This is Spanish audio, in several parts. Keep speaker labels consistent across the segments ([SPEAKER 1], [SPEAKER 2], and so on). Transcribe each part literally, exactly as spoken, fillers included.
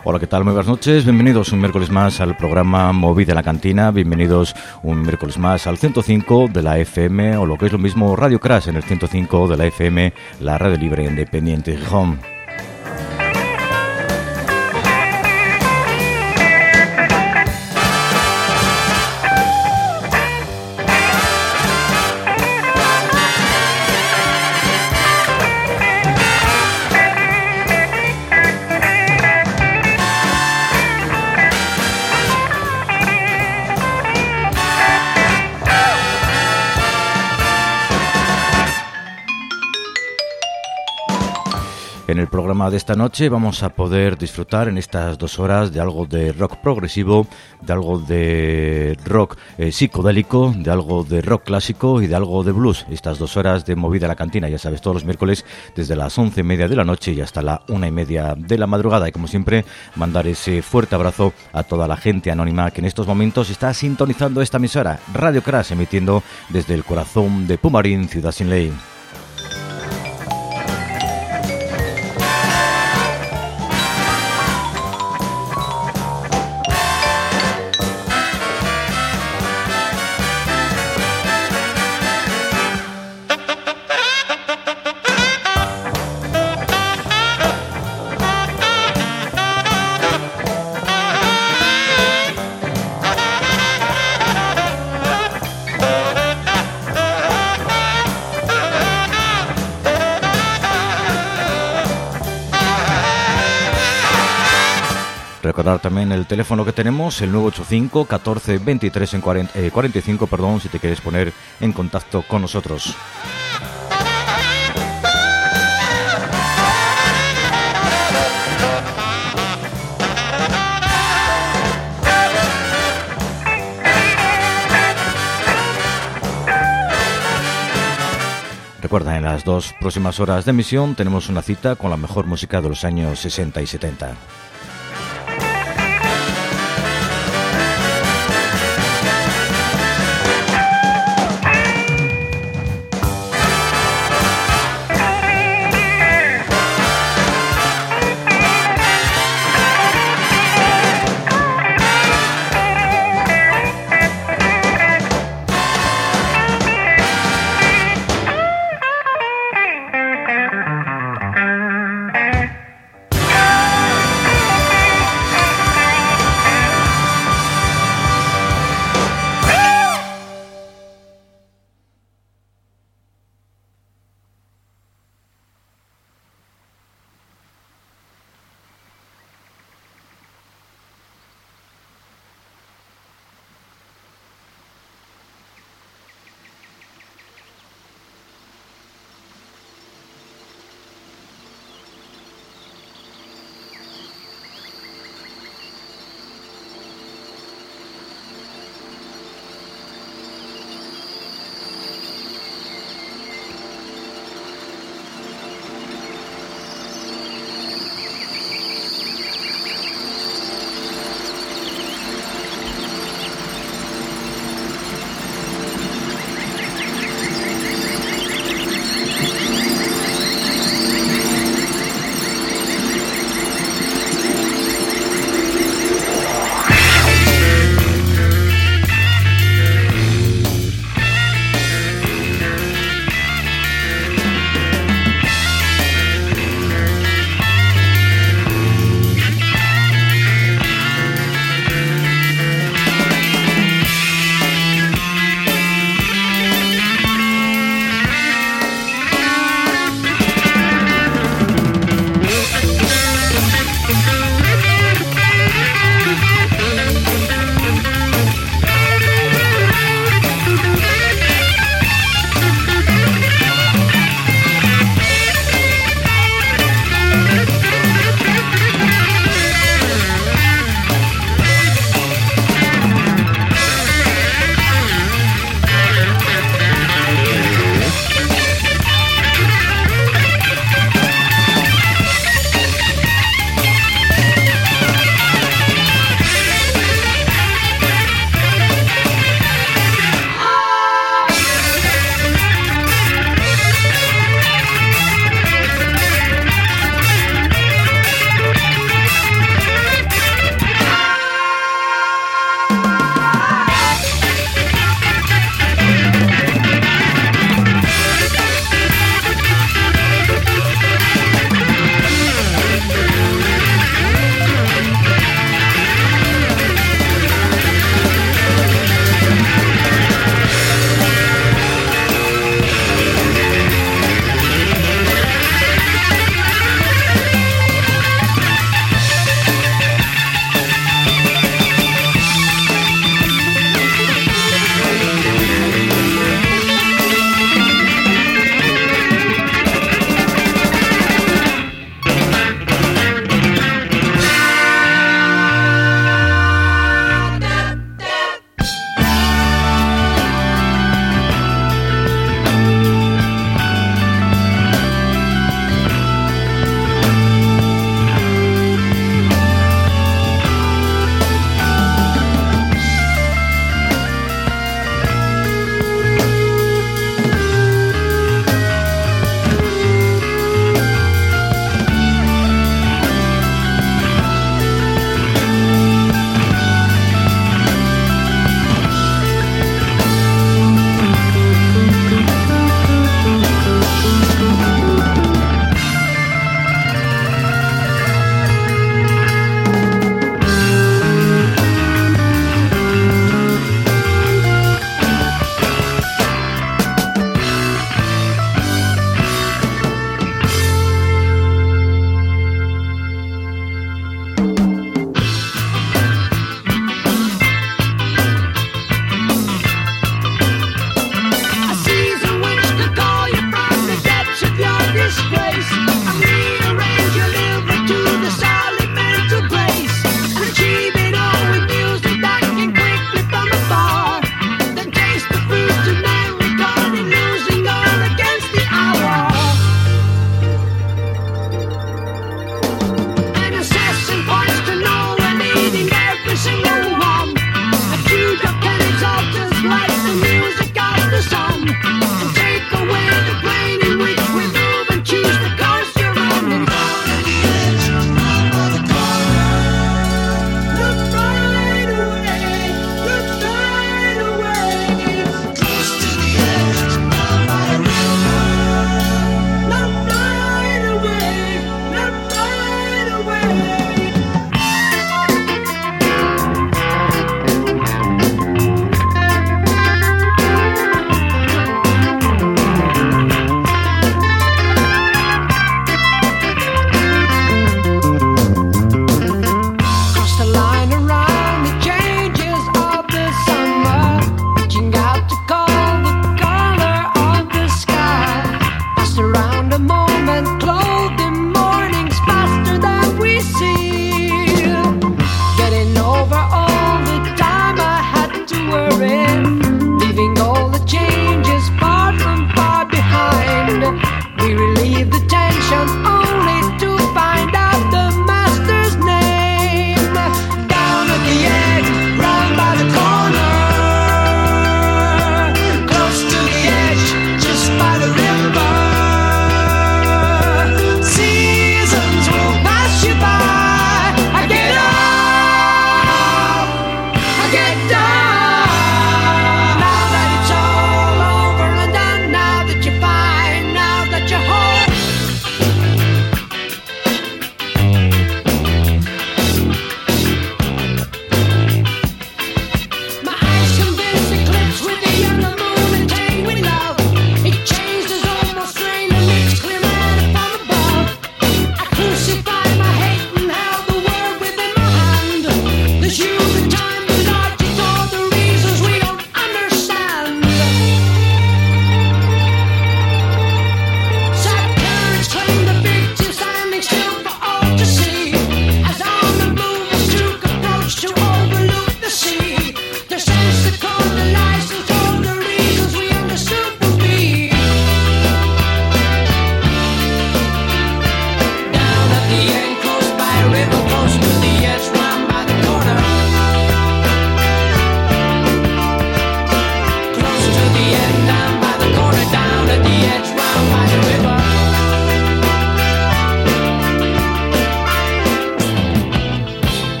[SPEAKER 1] Hola, ¿qué tal? Muy buenas noches, bienvenidos un miércoles más al programa Movida la Cantina, bienvenidos un miércoles más al ciento cinco de la F M, o lo que es lo mismo Radio Crash en el ciento cinco de la F M, la radio libre independiente de Gijón. En el programa de esta noche vamos a poder disfrutar en estas dos horas de algo de rock progresivo, de algo de rock eh, psicodélico, de algo de rock clásico y de algo de blues. Estas dos horas de Movida a la Cantina, ya sabes, todos los miércoles desde las once y media de la noche y hasta la una y media de la madrugada. Y como siempre, mandar ese fuerte abrazo a toda la gente anónima que en estos momentos está sintonizando esta emisora, Radio Crash, emitiendo desde el corazón de Pumarín, Ciudad Sin Ley. Recordar también el teléfono que tenemos, el nueve ocho cinco, catorce, veintitrés, en cuarenta, eh, cuarenta y cinco, perdón, si te quieres poner en contacto con nosotros. Recuerda, en las dos próximas horas de emisión tenemos una cita con la mejor música de los años sesenta y setenta.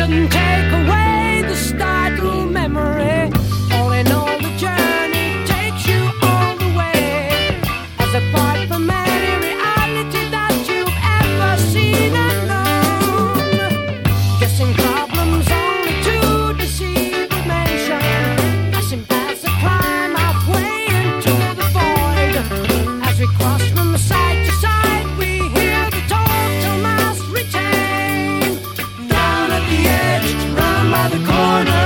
[SPEAKER 2] couldn't take away the startled memory. All in all, the journey takes you all the way. As apart from any reality that you've ever seen and known. Guessing problems only to deceive the nation. Passing past the climb halfway into the void. As we cross from side to side, we hear the total mass retain. Down at the edge, round by the corner.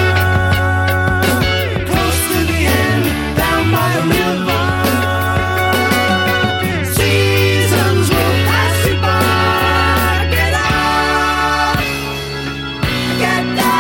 [SPEAKER 2] Close to the end, down by the river. Seasons will pass you by. Get up, get down.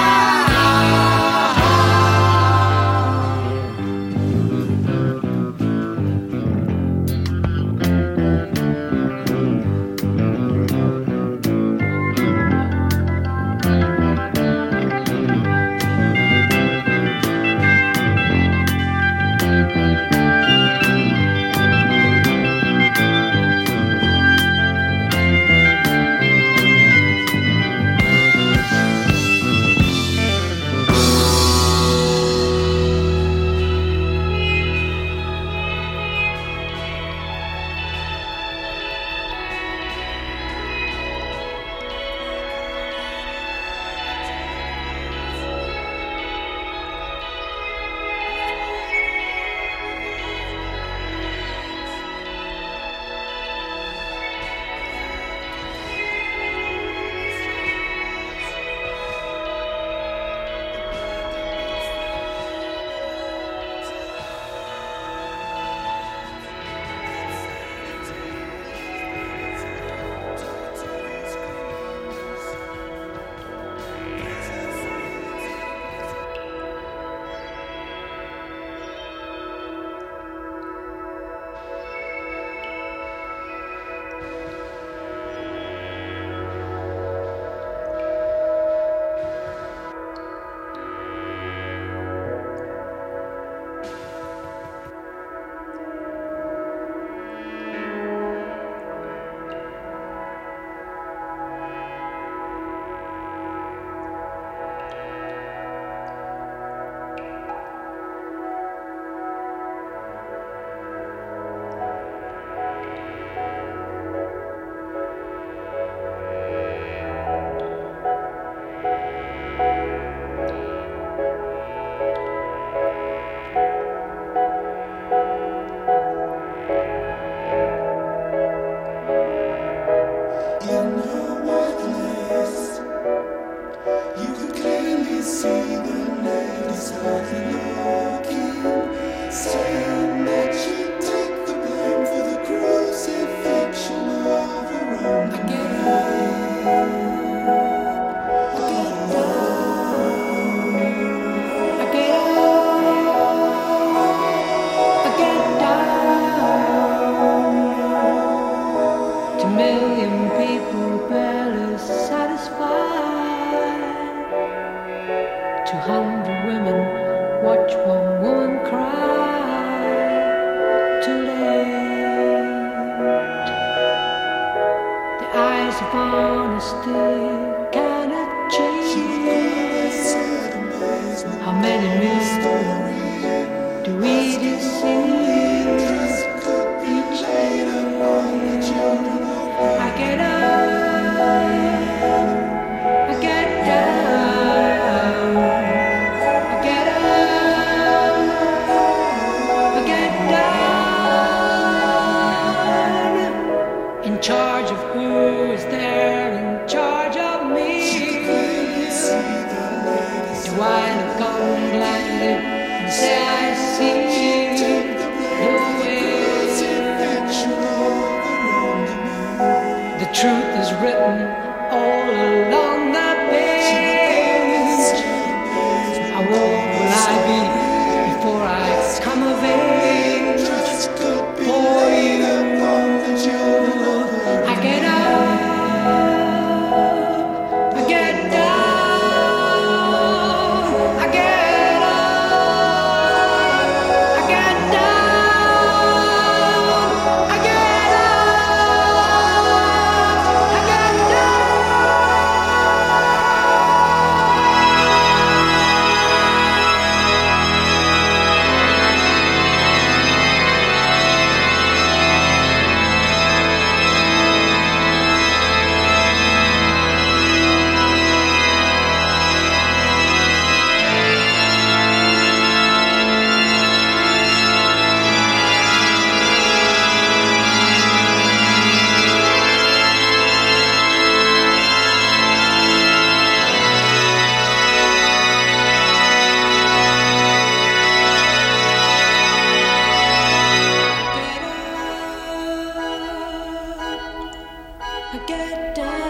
[SPEAKER 2] get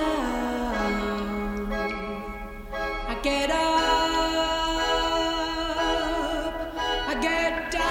[SPEAKER 2] down. I get up. I get down.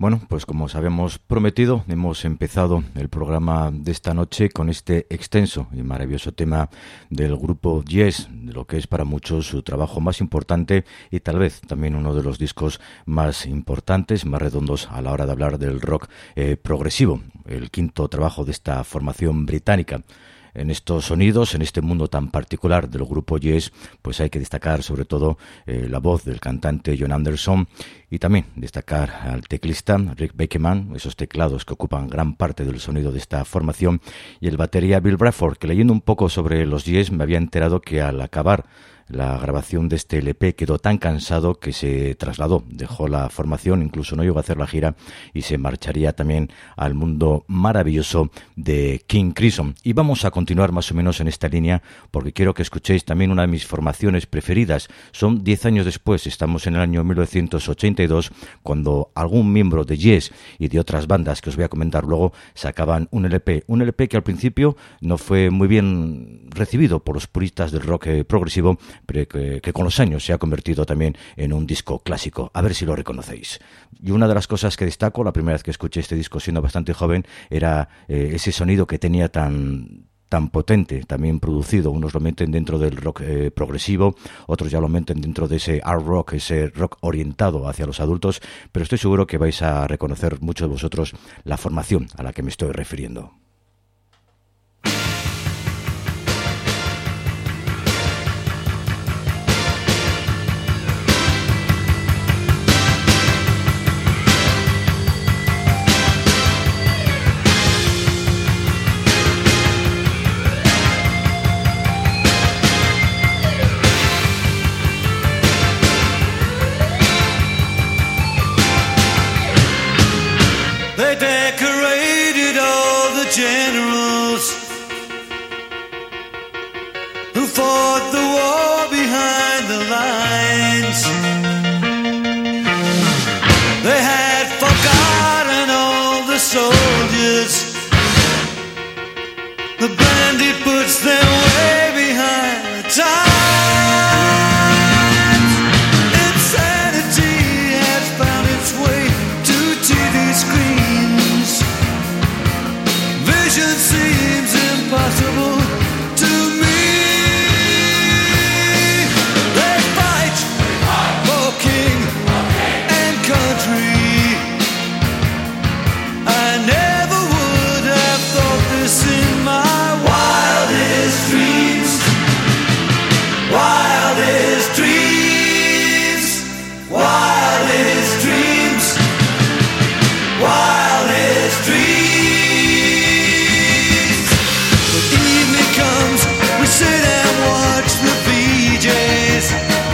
[SPEAKER 1] Bueno, pues como os habíamos prometido, hemos empezado el programa de esta noche con este extenso y maravilloso tema del grupo Yes, de lo que es para muchos su trabajo más importante y tal vez también uno de los discos más importantes, más redondos a la hora de hablar del rock eh, progresivo, el quinto trabajo de esta formación británica. En estos sonidos, en este mundo tan particular del grupo Yes, pues hay que destacar sobre todo eh, la voz del cantante Jon Anderson y también destacar al teclista Rick Bakeman, esos teclados que ocupan gran parte del sonido de esta formación, y el batería Bill Bradford, que leyendo un poco sobre los Yes me había enterado que al acabar la grabación de este L P quedó tan cansado que se trasladó, dejó la formación, incluso no llegó a hacer la gira y se marcharía también al mundo maravilloso de King Crimson. Y vamos a continuar más o menos en esta línea porque quiero que escuchéis también una de mis formaciones preferidas. Son diez años después, estamos en el año mil novecientos ochenta y dos, cuando algún miembro de Yes y de otras bandas que os voy a comentar luego sacaban un L P. Un L P que al principio no fue muy bien recibido por los puristas del rock eh, progresivo, pero que, que con los años se ha convertido también en un disco clásico. A ver si lo reconocéis. Y una de las cosas que destaco, la primera vez que escuché este disco siendo bastante joven, era eh, ese sonido que tenía tan... tan potente, también producido. Unos lo meten dentro del rock eh, progresivo, otros ya lo meten dentro de ese art rock, ese rock orientado hacia los adultos, pero estoy seguro que vais a reconocer muchos de vosotros la formación a la que me estoy refiriendo.
[SPEAKER 3] They decorated all the generals who fought the war behind the lines. They had forgotten all the soldiers. The bandit puts them way behind the times. Insanity has found its way to T V screens. Vision seems impossible to me. They fight for king and country. I never would have thought this in my wildest dreams. Wildest dreams. Wildest dreams. Wildest dreams. When evening comes, we sit and watch the V Js.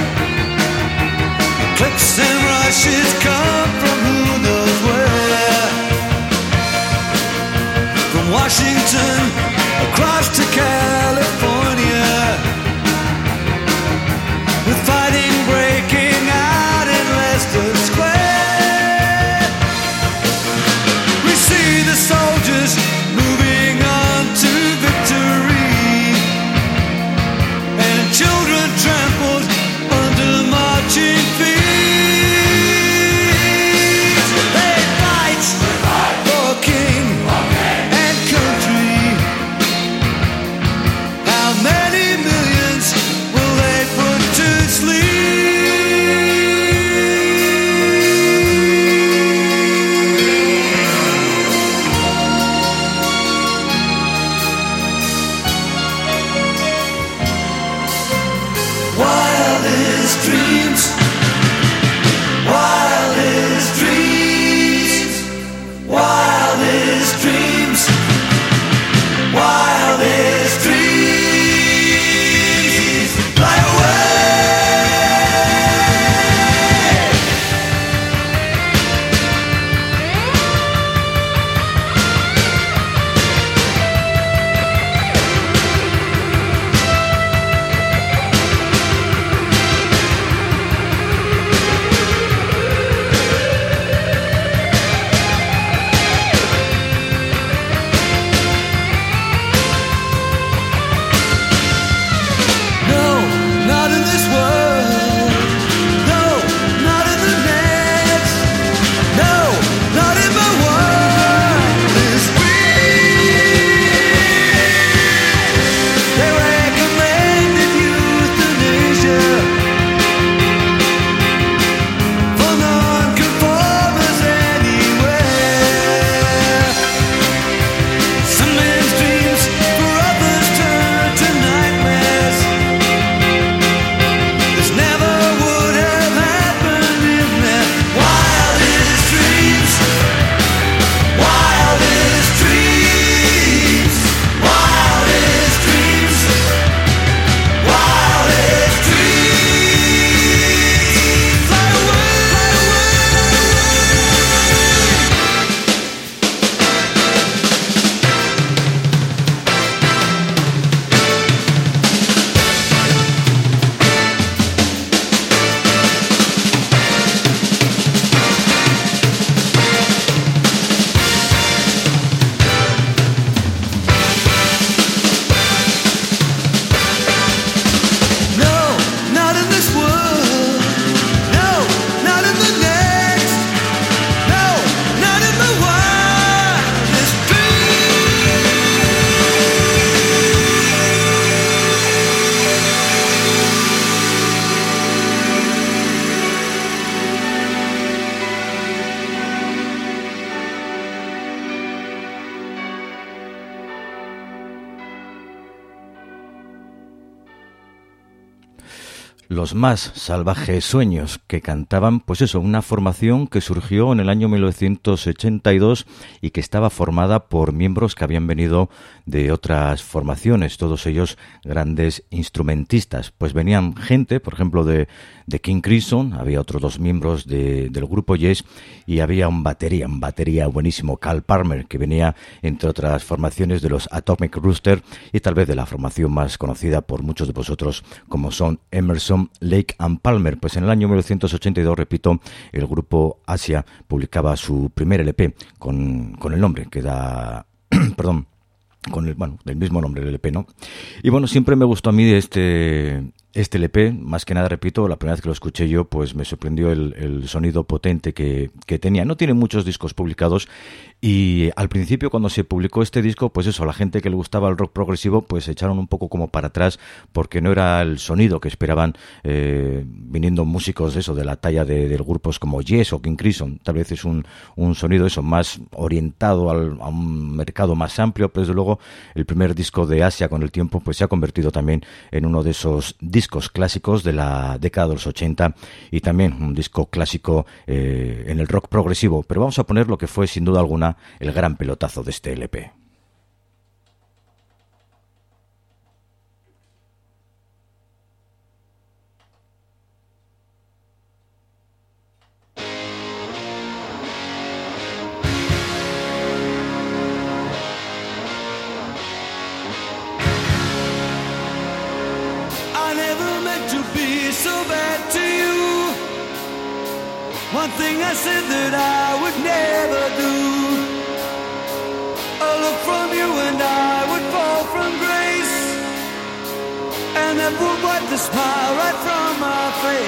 [SPEAKER 3] The clips and rushes come from who knows where. From Washington across to California, with fighting breaking out in Leicester Square. We see the soldiers moving on to victory, and children trampled under marching feet. They fight for king and country. How many millions will they put to sleep? Wildest dreams. Wildest dreams. Wildest dreams. Wildest dreams. Fly away.
[SPEAKER 1] Los Más Salvajes Sueños, que cantaban, pues eso, una formación que surgió en el año mil novecientos ochenta y dos y que estaba formada por miembros que habían venido de otras formaciones, todos ellos grandes instrumentistas. Pues venían gente, por ejemplo, de, de King Crimson, había otros dos miembros de, del grupo Yes, y había un batería, un batería buenísimo, Carl Palmer, que venía, entre otras formaciones, de los Atomic Rooster y tal vez de la formación más conocida por muchos de vosotros, como son Emerson, Lake and Palmer. Pues en el año mil novecientos ochenta y dos, repito, el grupo Asia publicaba su primer L P con, con el nombre que da, perdón, con el, bueno, del mismo nombre del L P, ¿no? Y bueno, siempre me gustó a mí este, este L P, más que nada, repito, la primera vez que lo escuché yo, pues me sorprendió el, el sonido potente que, que tenía. No tiene muchos discos publicados y al principio, cuando se publicó este disco, pues eso, la gente que le gustaba el rock progresivo, pues se echaron un poco como para atrás porque no era el sonido que esperaban, eh, viniendo músicos de eso, de la talla de, de grupos como Yes o King Crimson. Tal vez es un, un sonido eso más orientado al, a un mercado más amplio, pero desde luego el primer disco de Asia con el tiempo pues se ha convertido también en uno de esos discos clásicos de la década de los ochenta y también un disco clásico eh, en el rock progresivo. Pero vamos a poner lo que fue sin duda alguna el gran pelotazo de este L P.
[SPEAKER 3] One thing I said that I would never do. A look from you and I would fall from grace, and that would wipe the smile right from my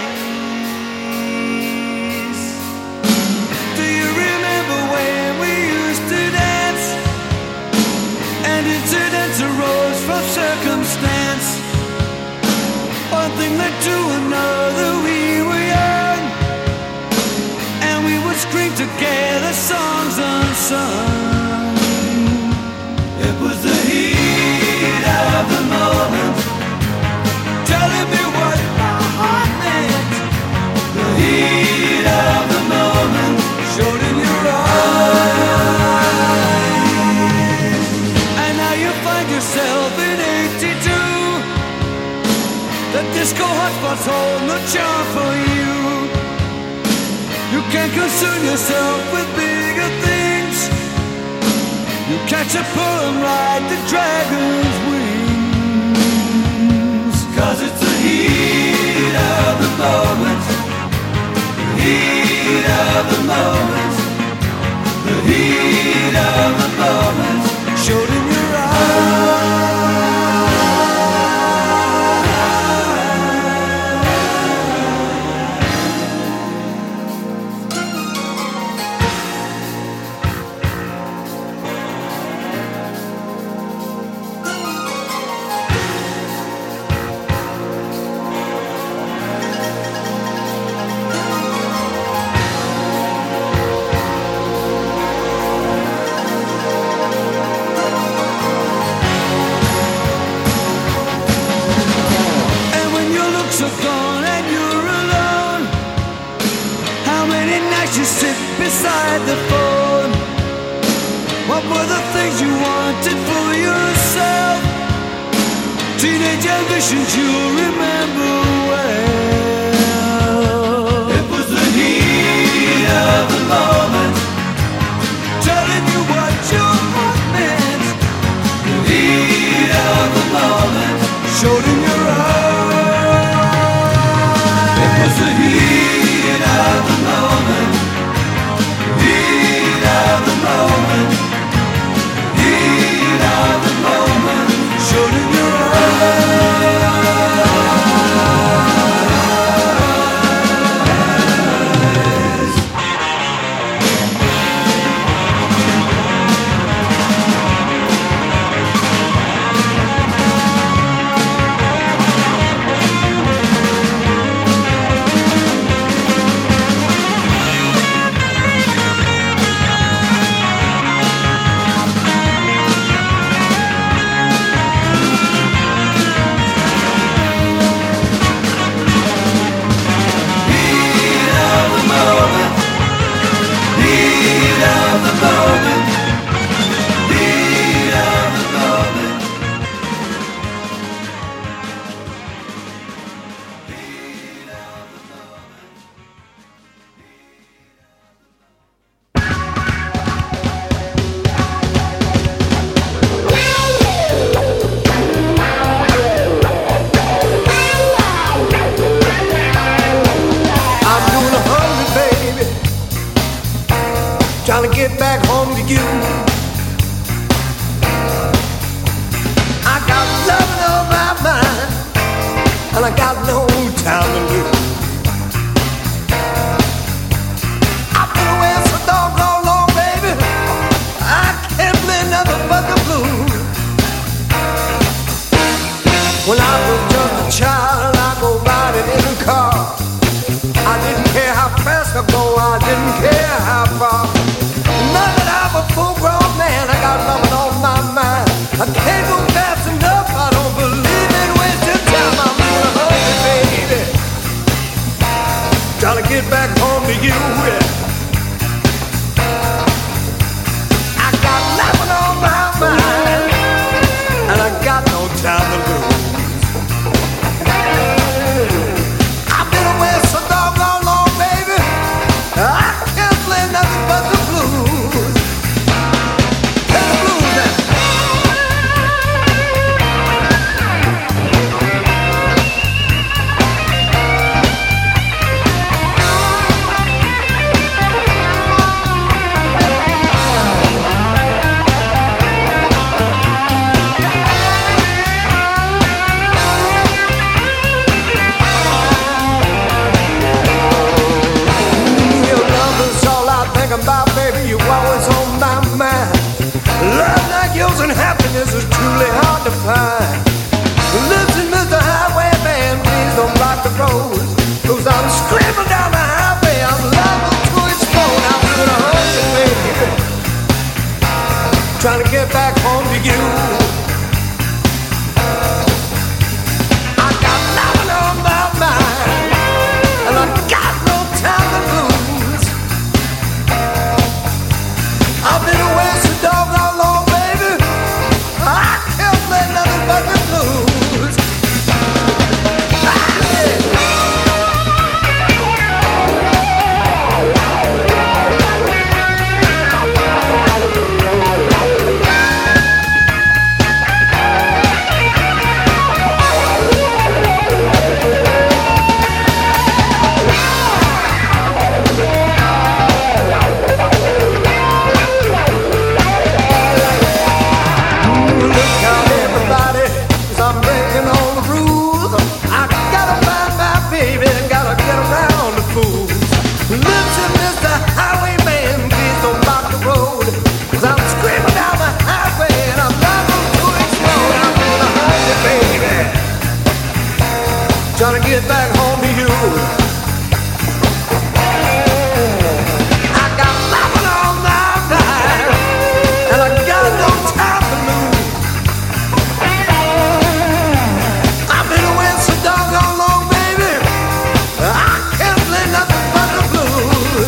[SPEAKER 3] face. Do you remember when we used to dance, and incidents arose from circumstance? One thing led to another, we were young, we would scream together songs unsung. It was the heat of the moment, telling me what my heart meant. The heat of the moment showed in your eyes. And now you find yourself in eighty-two. The disco hotspots hold no charm for you. You can't concern yourself with bigger things. You catch a pull and ride the dragon's wings. Cause it's the heat of the moment, the heat of the moment, the heat of the moment showed in your eyes. You sit beside the phone. What were the things you wanted for yourself? Teenage ambitions you remember well. It was the heat of the moment, telling you what your heart meant. The heat of the moment showed in your eyes. It was the heat of the moment, heat of the moment, heat of the moment showed in your eyes. trying to get back home to you. I got love on my mind, and I got no time to lose. I've been away so doggone long, baby, I can't play nothing but the blues. When I was just a child, I go riding in a car. I didn't care how fast I go, I didn't care how far. Now that I'm a full-grown man, I got nothing on my mind. I can't go fast enough, I don't believe in wasting time. I'm gonna hug you, baby, trying to get back home to you. I got nothing on my mind, and I got no time to lose. I've been away so doggone long, baby, I can't play nothing but the blues. Play the blues now. About, baby, you always on my mind. Love like yours and happiness is truly hard to find. Listen, Mister Highwayman, please don't block the road, 'cause I'm screaming down the highway, I'm liable to explode. I'm gonna hurt you, baby, trying to get back home to you. I got nothing on my mind, and I got no time to lose. I've been away so doggone long, baby, I can't play nothing but the blues. Trying to get back home to you. I got nothing on my mind, and I got no time to lose. I've been away so doggone long, baby, I can't play nothing but the blues.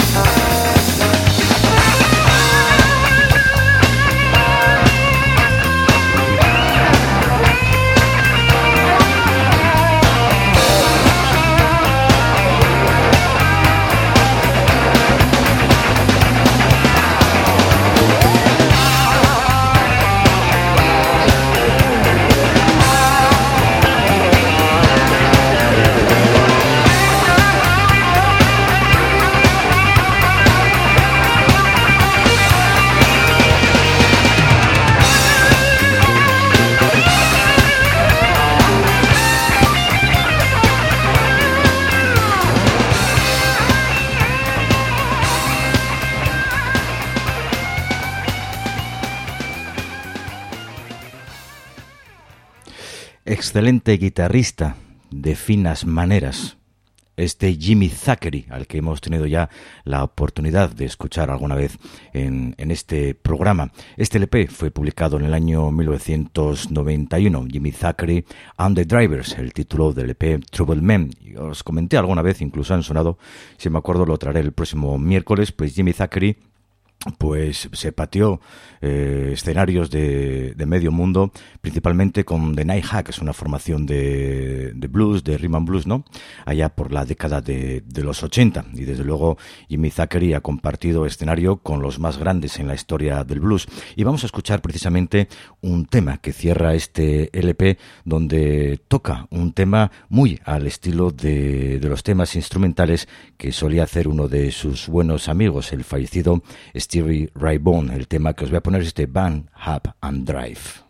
[SPEAKER 1] Excelente guitarrista de finas maneras, este Jimmy Zachary, al que hemos tenido ya la oportunidad de escuchar alguna vez en, en este programa. Este L P fue publicado en el año mil novecientos noventa y uno, Jimmy Zachary and the Drivers, el título del L P Trouble Men. Y os comenté alguna vez, incluso han sonado, si me acuerdo lo traeré el próximo miércoles, pues Jimmy Zachary pues se pateó eh, escenarios de, de medio mundo, principalmente con The Night Hack, que es una formación de, de blues, de rhythm and blues, ¿no? Allá por la década de, de los ochenta. Y desde luego Jimmy Thackeray ha compartido escenario con los más grandes en la historia del blues. Y vamos a escuchar precisamente un tema que cierra este L P, donde toca un tema muy al estilo de, de los temas instrumentales que solía hacer uno de sus buenos amigos, el fallecido Stevie Ray Vaughan. El tema que os voy a poner es este Band, Hub and Drive.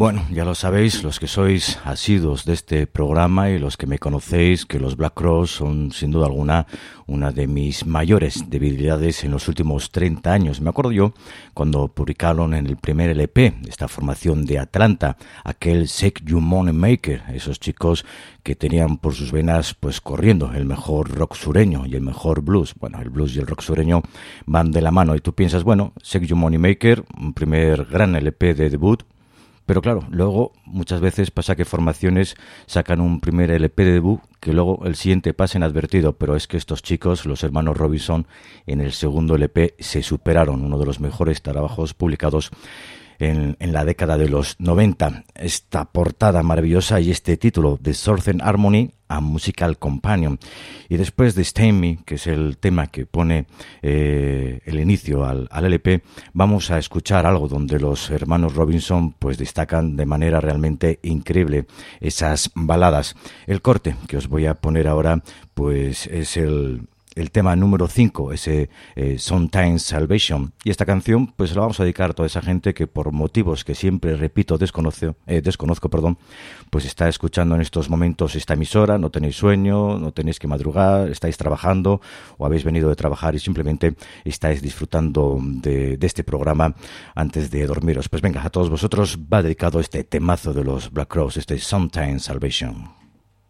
[SPEAKER 1] Bueno, ya lo sabéis, los que sois asiduos de este programa y los que me conocéis, que los Black Crowes son sin duda alguna una de mis mayores debilidades en los últimos treinta años. Me acuerdo yo cuando publicaron en el primer L P esta formación de Atlanta, aquel Shake You Money Maker, esos chicos que tenían por sus venas pues corriendo el mejor rock sureño y el mejor blues. Bueno, el blues y el rock sureño van de la mano y tú piensas, bueno, Shake You Money Maker, un primer gran L P de debut. Pero claro, luego muchas veces pasa que formaciones sacan un primer L P de debut que luego el siguiente pasa inadvertido, pero es que estos chicos, los hermanos Robinson, en el segundo L P se superaron, uno de los mejores trabajos publicados en, en la década de los noventa. Esta portada maravillosa y este título, The Southern Harmony, a Musical Companion. Y después de Stain Me, que es el tema que pone eh, el inicio al, al L P, vamos a escuchar algo donde los hermanos Robinson pues destacan de manera realmente increíble esas baladas. El corte que os voy a poner ahora pues es el... el tema número cinco, ese eh, Sometimes Salvation. Y esta canción pues la vamos a dedicar a toda esa gente que por motivos que siempre repito desconozco, eh, desconozco perdón, pues está escuchando en estos momentos esta emisora, no tenéis sueño, no tenéis que madrugar, estáis trabajando o habéis venido de trabajar y simplemente estáis disfrutando de, de este programa antes de dormiros. Pues venga, a todos vosotros va dedicado este temazo de los Black Crowes, este Sometimes Salvation.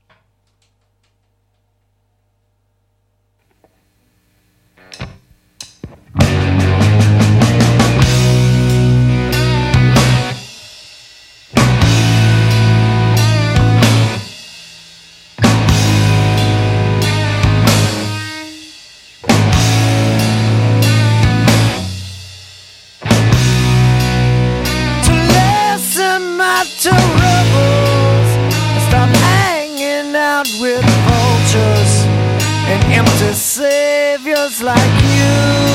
[SPEAKER 3] With vultures and empty saviors like you.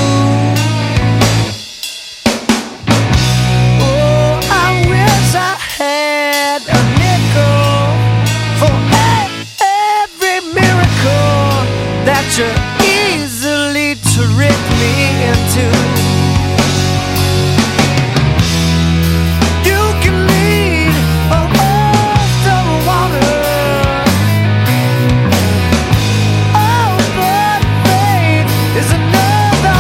[SPEAKER 3] Oh, I wish I had a nickel for every miracle that you easily trick me into. Is another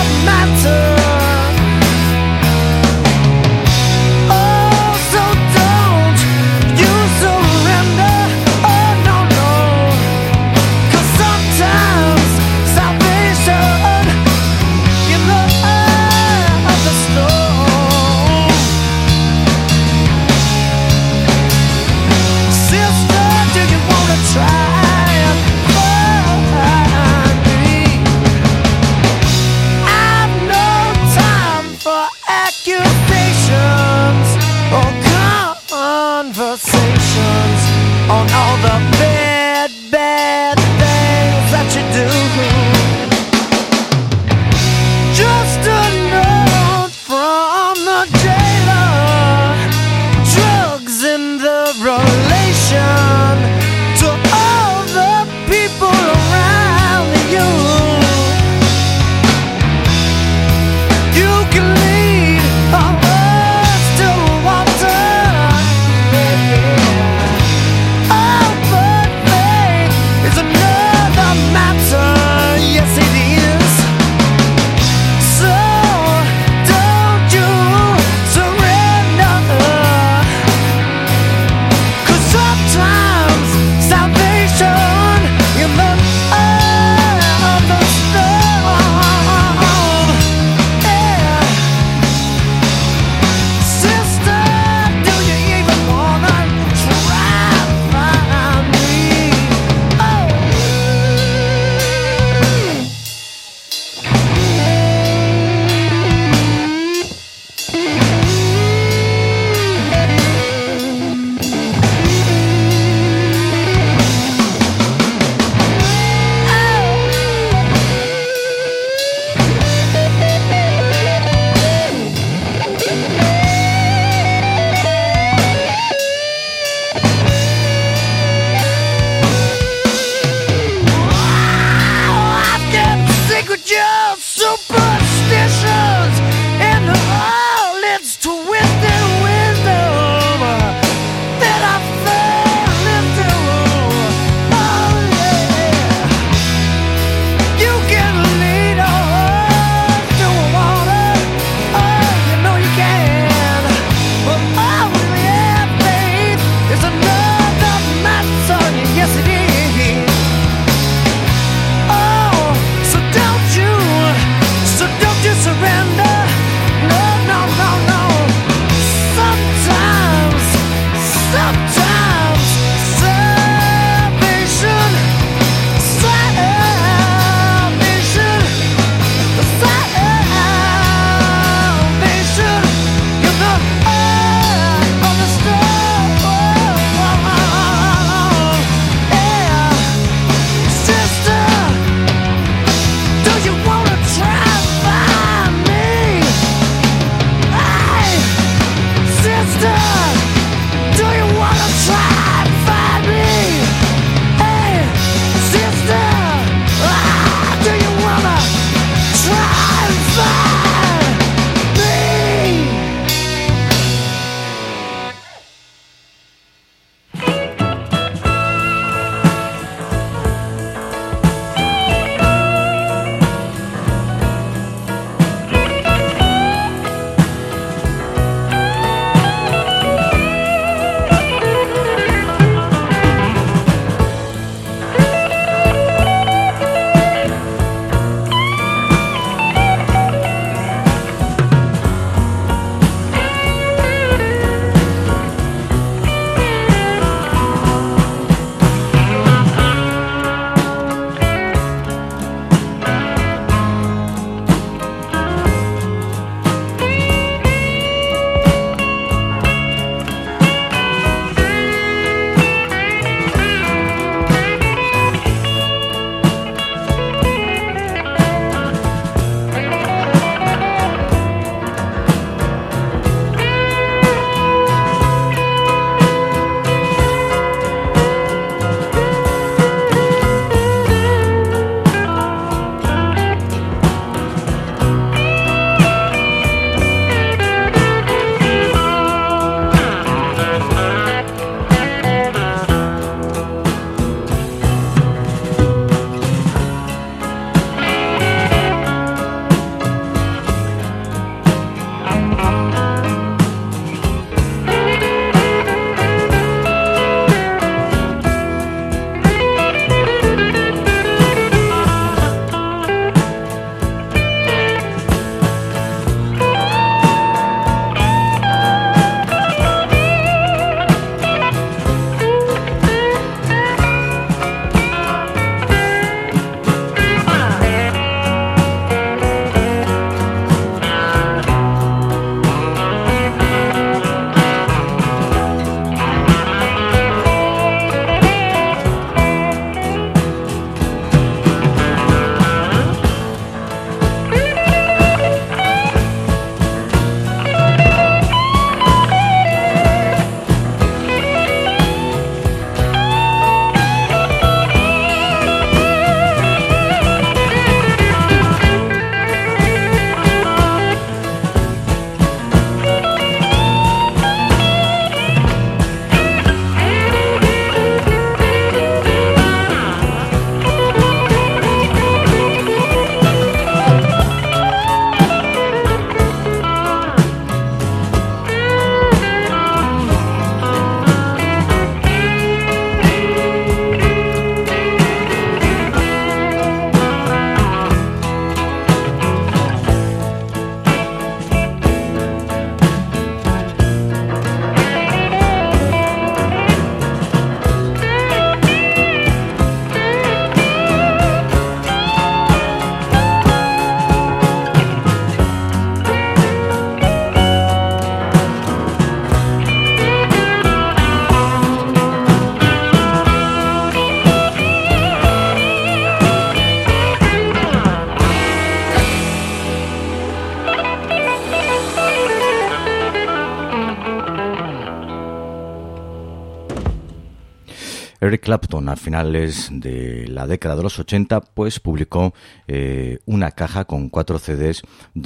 [SPEAKER 1] Eric Clapton, a finales de la década de los ochenta, pues publicó eh, una caja con cuatro C Ds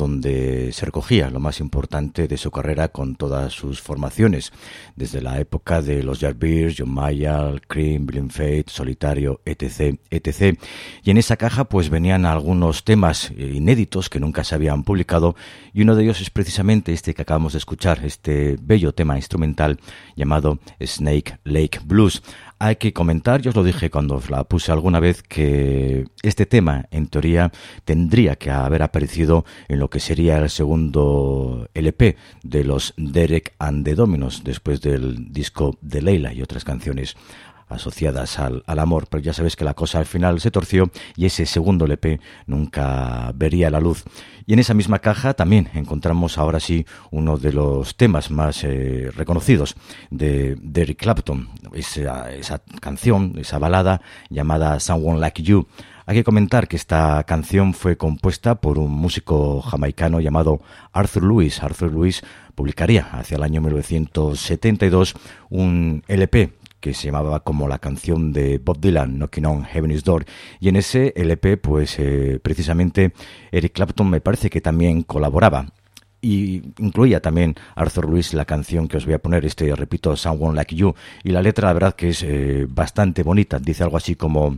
[SPEAKER 1] donde se recogía lo más importante de su carrera con todas sus formaciones, desde la época de los Yardbirds, John Mayall, Cream, Blind Faith, Solitario, etc, etcétera. Y en esa caja pues venían algunos temas inéditos que nunca se habían publicado, y uno de ellos es precisamente este que acabamos de escuchar, este bello tema instrumental llamado Snake Lake Blues. Hay que comentar, yo os lo dije cuando os la puse alguna vez, que este tema en teoría tendría que haber aparecido en lo que sería el segundo L P de los Derek and the Dominos, después del disco de Leila y otras canciones asociadas al, al amor, pero ya sabéis que la cosa al final se torció y ese segundo L P nunca vería la luz. Y en esa misma caja también encontramos ahora sí uno de los temas más eh, reconocidos de, de Eric Clapton, esa, esa canción, esa balada llamada Someone Like You. Hay que comentar que esta canción fue compuesta por un músico jamaicano llamado Arthur Lewis. Arthur Lewis publicaría hacia el año mil novecientos setenta y dos un L P que se llamaba como la canción de Bob Dylan, Knocking on Heaven's Door, y en ese L P pues eh, precisamente Eric Clapton me parece que también colaboraba, y incluía también Arthur Lewis la canción que os voy a poner, este, repito, Someone Like You, y la letra la verdad que es eh, bastante bonita, dice algo así como: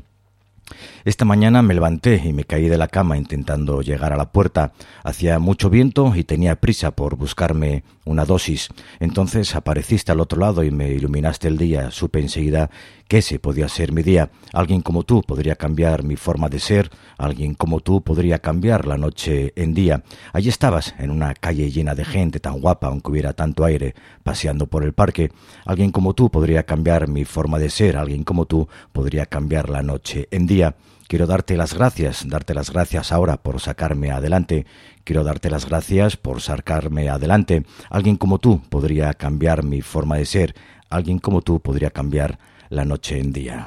[SPEAKER 1] esta mañana me levanté y me caí de la cama intentando llegar a la puerta. Hacía mucho viento y tenía prisa por buscarme una dosis. Entonces apareciste al otro lado y me iluminaste el día. Supe enseguida que ese podía ser mi día. Alguien como tú podría cambiar mi forma de ser. Alguien como tú podría cambiar la noche en día. Allí estabas, en una calle llena de gente tan guapa, aunque hubiera tanto aire, paseando por el parque. Alguien como tú podría cambiar mi forma de ser. Alguien como tú podría cambiar la noche en día. Quiero darte las gracias, darte las gracias ahora por sacarme adelante. Quiero darte las gracias por sacarme adelante. Alguien como tú podría cambiar mi forma de ser. Alguien como tú podría cambiar la noche en día.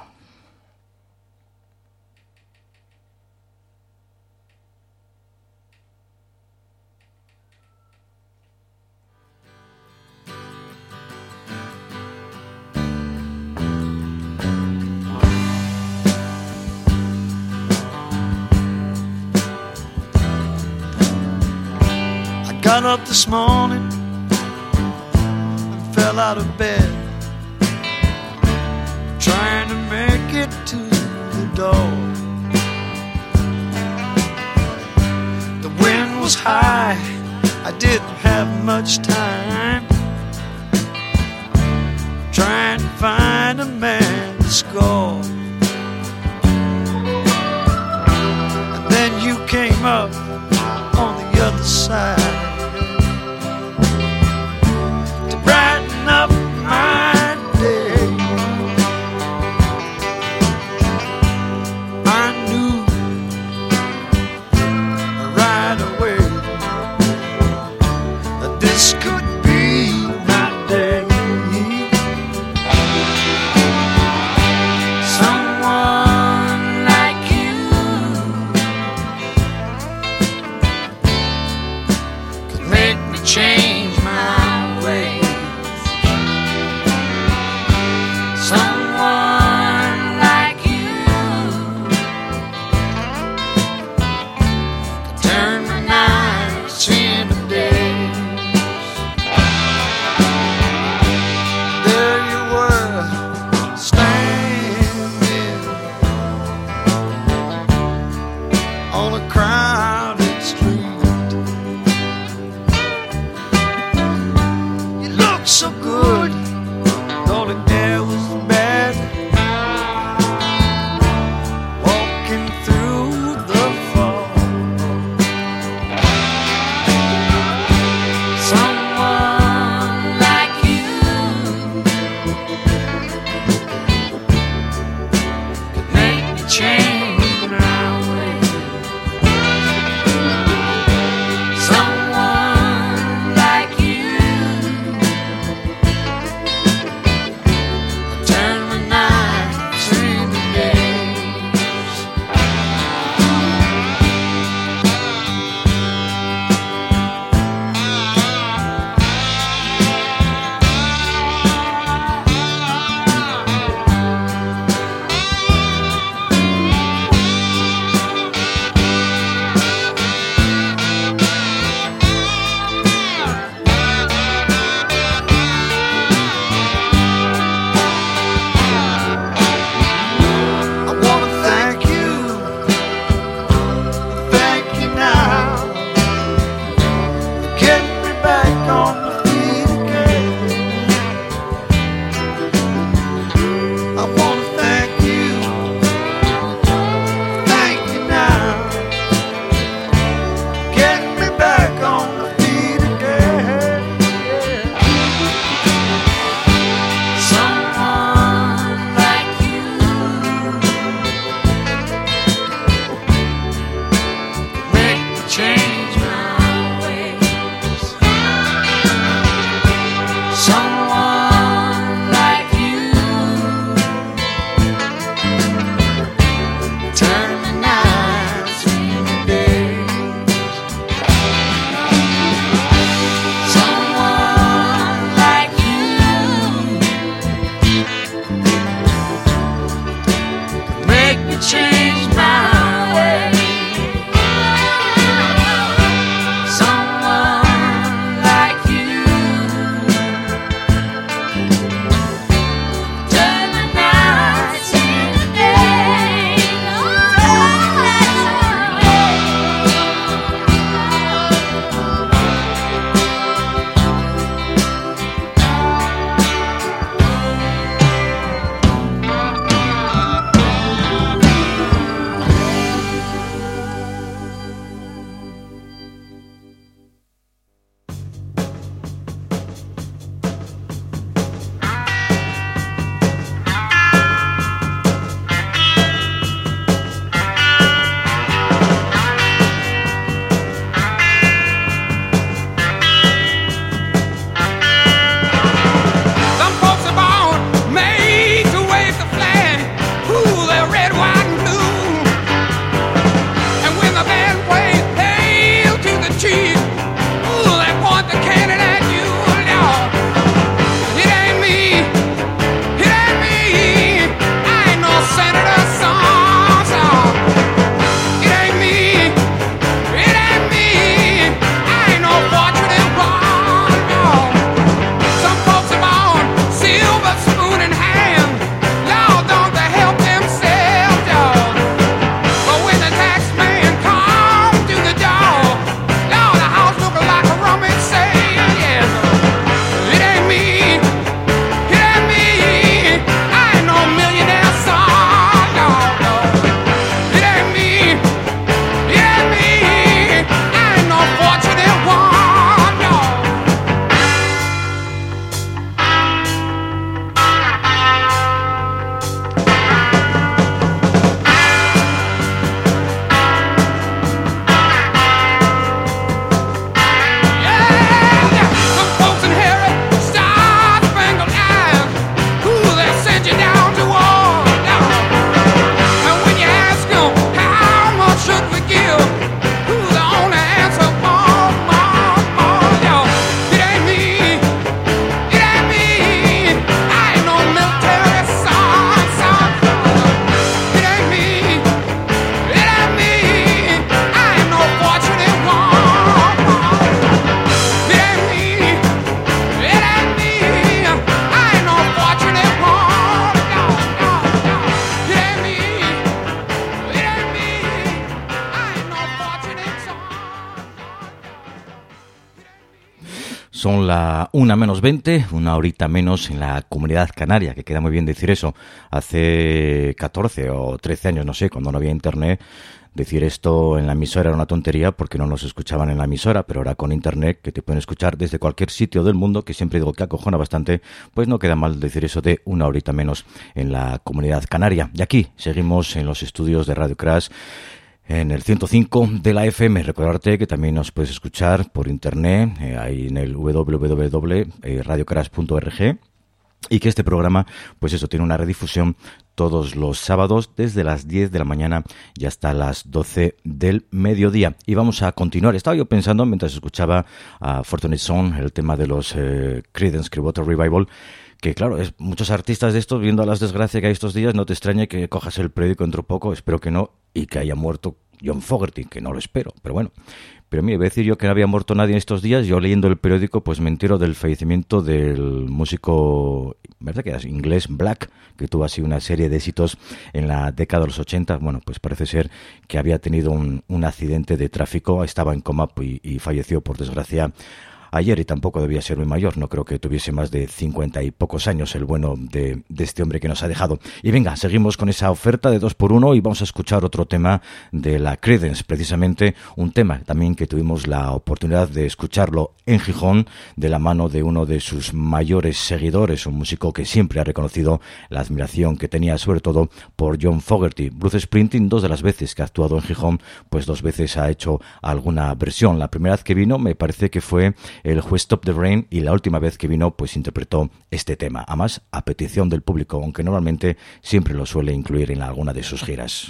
[SPEAKER 3] Got up this morning and fell out of bed, trying to make it to the door. The wind was high, I didn't have much time, trying to find a man to score. And then you came up on the other side, brighten up my day. I knew right away that this could be my day. Someone like you
[SPEAKER 1] Son la una menos veinte, una horita menos en la Comunidad Canaria, que queda muy bien decir eso. Hace catorce o trece años, no sé, cuando no había internet, decir esto en la emisora era una tontería porque no nos escuchaban en la emisora, pero ahora con internet, que te pueden escuchar desde cualquier sitio del mundo, que siempre digo que acojona bastante, pues no queda mal decir eso de una horita menos en la Comunidad Canaria. Y aquí seguimos en los estudios de Radio Crash, en el ciento cinco de la F M. Recordarte que también nos puedes escuchar por internet, eh, ahí en el doble u doble u doble u punto radio crash punto org, y que este programa, pues eso, tiene una redifusión todos los sábados desde las diez de la mañana y hasta las doce del mediodía. Y vamos a continuar. Estaba yo pensando, mientras escuchaba a Fortunate Son, el tema de los eh, Creedence Clearwater Revival, que claro, es, muchos artistas de estos, viendo las desgracias que hay estos días, no te extrañe que cojas el periódico dentro poco, espero que no, y que haya muerto John Fogerty, que no lo espero, pero bueno. Pero mire, voy a decir yo que no había muerto nadie en estos días. Yo leyendo el periódico pues me entero del fallecimiento del músico, ¿verdad que era inglés? Black, que tuvo así una serie de éxitos en la década de los ochenta. Bueno, pues parece ser que había tenido un, un accidente de tráfico, estaba en coma y, y falleció por desgracia ayer, y tampoco debía ser muy mayor, no creo que tuviese más de cincuenta y pocos años el bueno de, de este hombre que nos ha dejado. Y venga, seguimos con esa oferta de dos por uno y vamos a escuchar otro tema de la Creedence, precisamente un tema también que tuvimos la oportunidad de escucharlo en Gijón, de la mano de uno de sus mayores seguidores, un músico que siempre ha reconocido la admiración que tenía sobre todo por John Fogerty. Bruce Springsteen, dos de las veces que ha actuado en Gijón, pues dos veces ha hecho alguna versión. La primera vez que vino me parece que fue el Who Stop the Rain, y la última vez que vino pues interpretó este tema, además a petición del público, aunque normalmente siempre lo suele incluir en alguna de sus giras.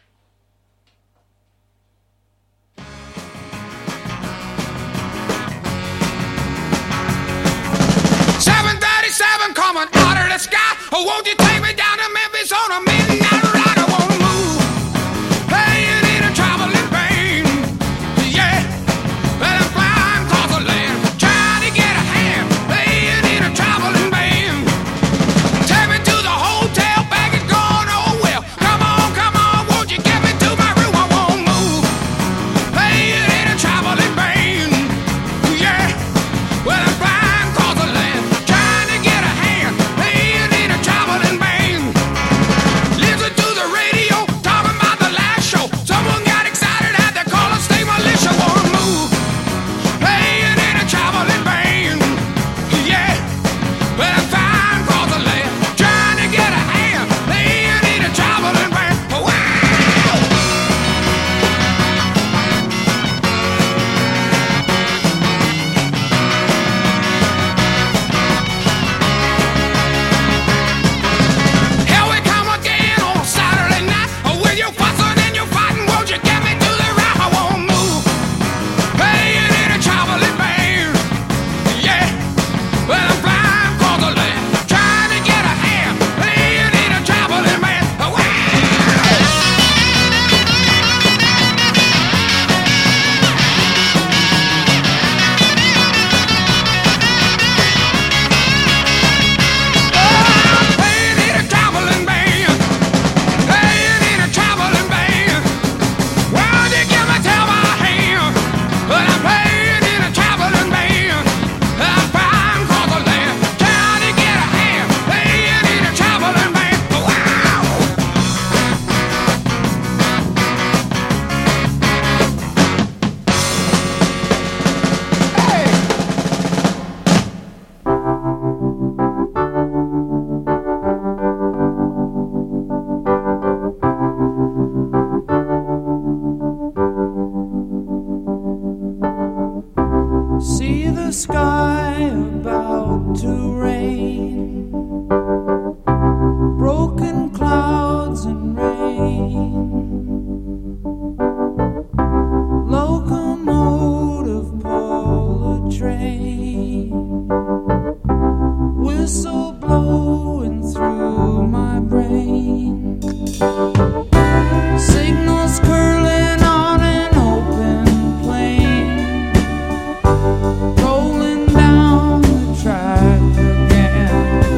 [SPEAKER 3] seven thirty-seven coming out of the sky. Oh, won't you take me down to Memphis on a midnight ride? I wanna move. Hey, it ain't a traveling pain. Yeah, but I'm flying across the land, trying to get a hand. Hey, it ain't a traveling band. Take me to the hotel, bag is gone. Oh well, come on, come on, won't you get me to my room? I won't move. Hey, it ain't a traveling band. Yeah, well I'm flying across the land, trying to get a hand. Hey, it ain't a traveling band. Listen to the radio, talking about the last show. Someone got excited, had to call a state militia. Won't move. Hey, it ain't a traveling band. Yeah, but I'm flying across the land, trying to get a hand. Hey, it ain't a traveling band. Wow. Here we come again on Saturday night. Oh, with your fussing and your fighting, won't you get me to the right? I won't move. Hey, it ain't a traveling band. Yeah, well I'm flying across the land, trying to get a hand. Hey, it ain't a traveling band. Wow. Hey, it ain't a traveling band. Hey, it ain't a traveling band. Why'd you give me tell my hand? But I'm playing in a traveling band. I'm flying across the land, trying to get a hand. Hey, it ain't a traveling band. Wow. See the sky about to rain, broken clouds and rain, locomotive pull a train, whistle blowing through my brain, signals curling on an open plain, rolling down the track again.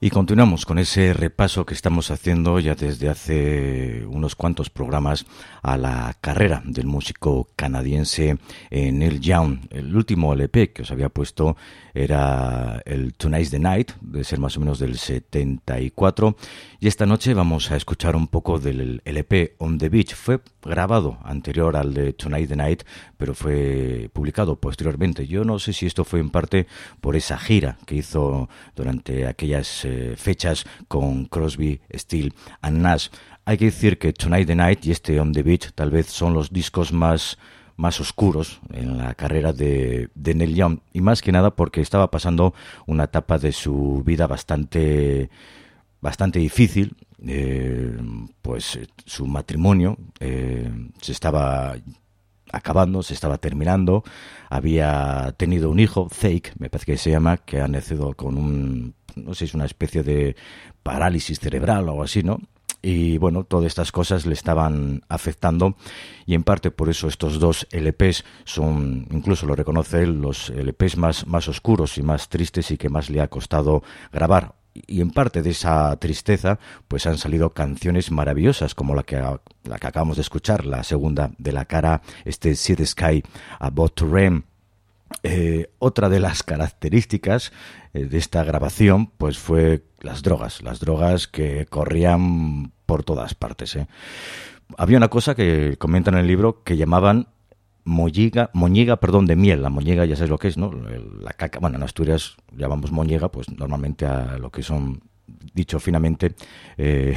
[SPEAKER 1] Y continuamos con ese repaso que estamos haciendo ya desde hace unos cuantos programas a la carrera del músico canadiense Neil Young. El último L P que os había puesto era el Tonight's the Night, de ser más o menos del setenta y cuatro, y esta noche vamos a escuchar un poco del L P On the Beach. Fue grabado anterior al de Tonight's the Night, pero fue publicado posteriormente. Yo no sé si esto fue en parte por esa gira que hizo durante aquellas eh, fechas con Crosby, Steele and Nash. Hay que decir que Tonight's the Night y este On the Beach tal vez son los discos más más oscuros en la carrera de, de Neil Young, y más que nada porque estaba pasando una etapa de su vida bastante bastante difícil. Eh, pues su matrimonio eh, se estaba acabando, se estaba terminando, había tenido un hijo, Zeke, me parece que se llama, que ha nacido con un, no sé, es una especie de parálisis cerebral o algo así, ¿no? Y bueno, todas estas cosas le estaban afectando, y en parte por eso estos dos L Pes son, incluso lo reconoce él, los L Pes más, más oscuros y más tristes y que más le ha costado grabar. Y en parte de esa tristeza pues han salido canciones maravillosas como la que, la que acabamos de escuchar, la segunda de la cara, este See the Sky About to Rain. Eh, otra de las características eh, de esta grabación pues fue las drogas, las drogas que corrían por todas partes, ¿eh? Había una cosa que comentan en el libro que llamaban moñiga, moñiga, perdón, de miel. La moñiga ya sabes lo que es, ¿no? La caca, bueno, en Asturias llamamos moñiga, pues normalmente a lo que son, dicho finamente, eh,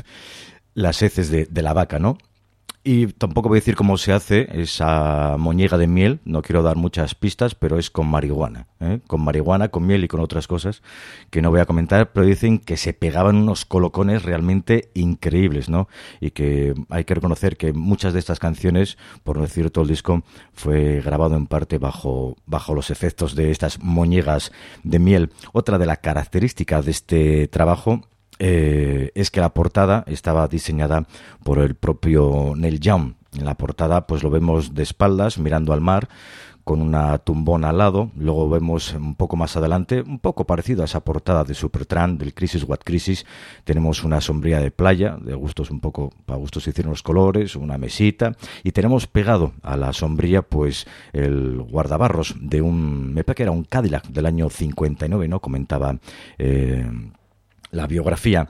[SPEAKER 1] las heces de, de la vaca, ¿no? Y tampoco voy a decir cómo se hace esa moñiga de miel, no quiero dar muchas pistas, pero es con marihuana, ¿eh? Con marihuana, con miel y con otras cosas que no voy a comentar, pero dicen que se pegaban unos colocones realmente increíbles, ¿no? Y que hay que reconocer que muchas de estas canciones, por no decir todo el disco, fue grabado en parte bajo, bajo los efectos de estas moñigas de miel. Otra de las características de este trabajo Eh, es que la portada estaba diseñada por el propio Neil Young. En la portada pues lo vemos de espaldas mirando al mar con una tumbona al lado. Luego vemos un poco más adelante, un poco parecido a esa portada de Supertramp, del Crisis What Crisis, tenemos una sombría de playa, de gustos un poco, para gustos se hicieron los colores, una mesita, y tenemos pegado a la sombría pues el guardabarros de un, me parece que era un Cadillac del año cincuenta y nueve, ¿no? Comentaba eh, la biografía.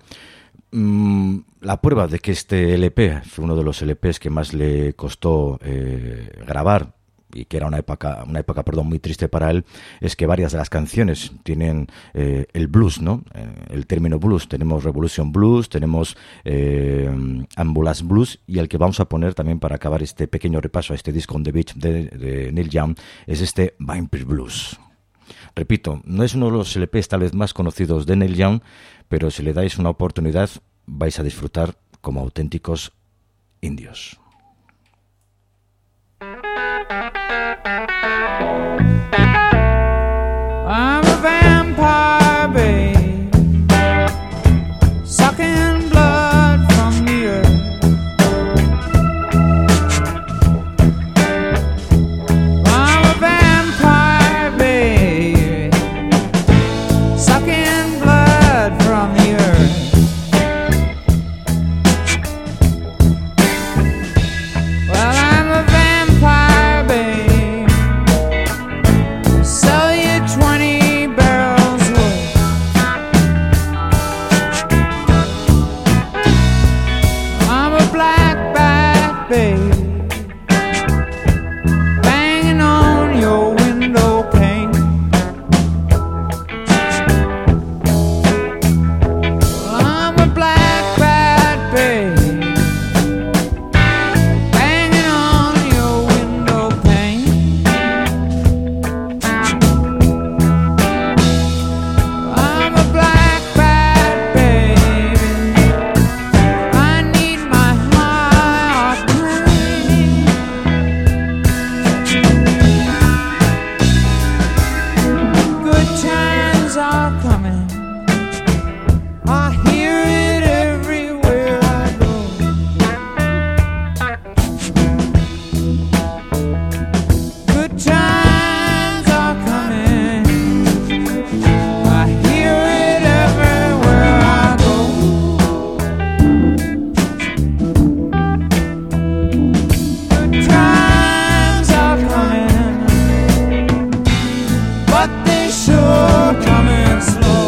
[SPEAKER 1] Mm, la prueba de que este L P fue uno de los L Pes que más le costó eh, grabar, y que era una época, una época, perdón, muy triste para él, es que varias de las canciones tienen eh, el blues, ¿no? Eh, el término blues. Tenemos Revolution Blues, tenemos eh, Ambulance Blues, y el que vamos a poner también para acabar este pequeño repaso a este disco On the Beach de, de Neil Young es este Vampire Blues. Repito, no es uno de los L Pes tal vez más conocidos de Neil Young, pero si le dais una oportunidad vais a disfrutar como auténticos indios.
[SPEAKER 4] I'm a vampire, babe, sucking blood from the earth. I'm a vampire, babe, sucking blood from the earth. sure coming slow.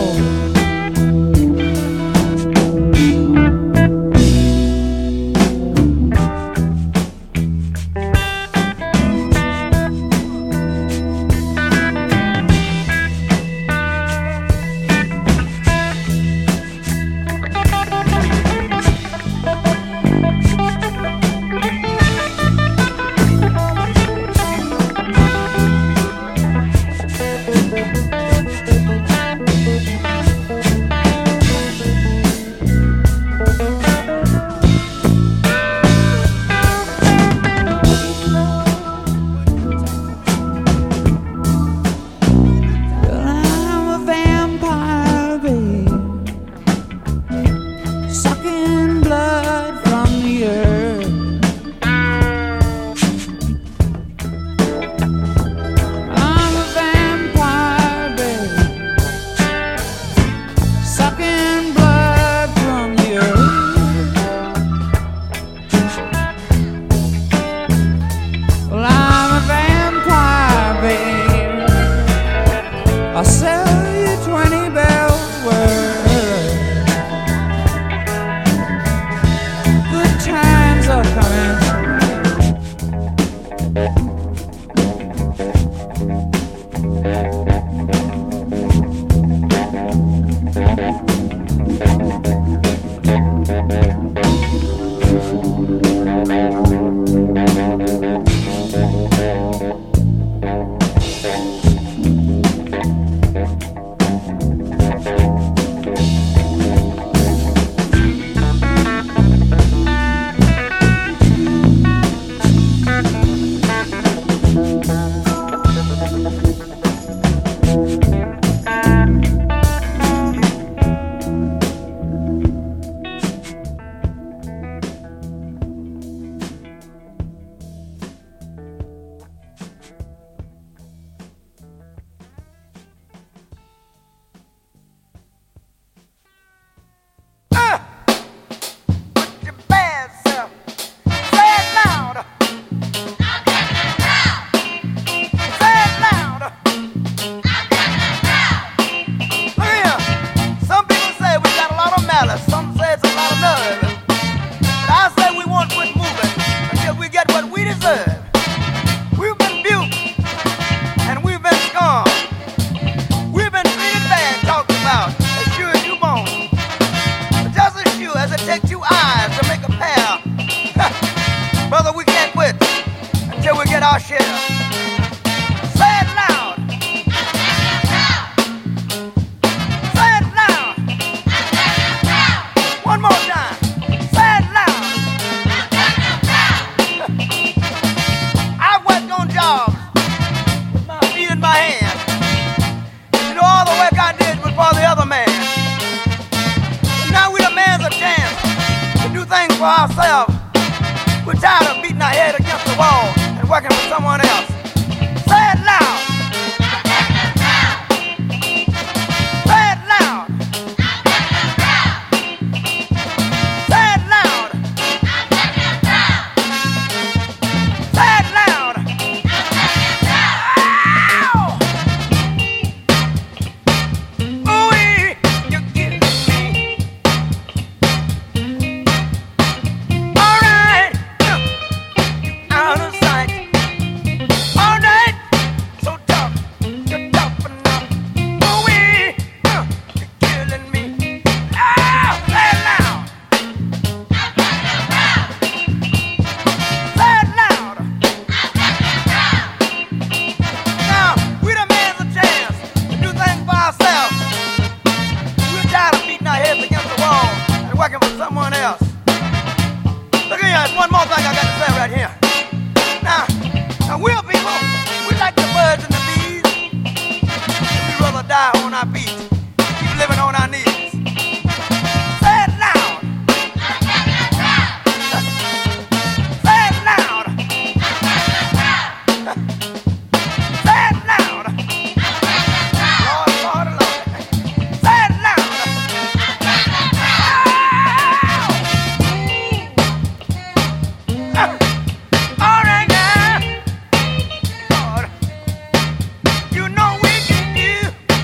[SPEAKER 3] You know we can do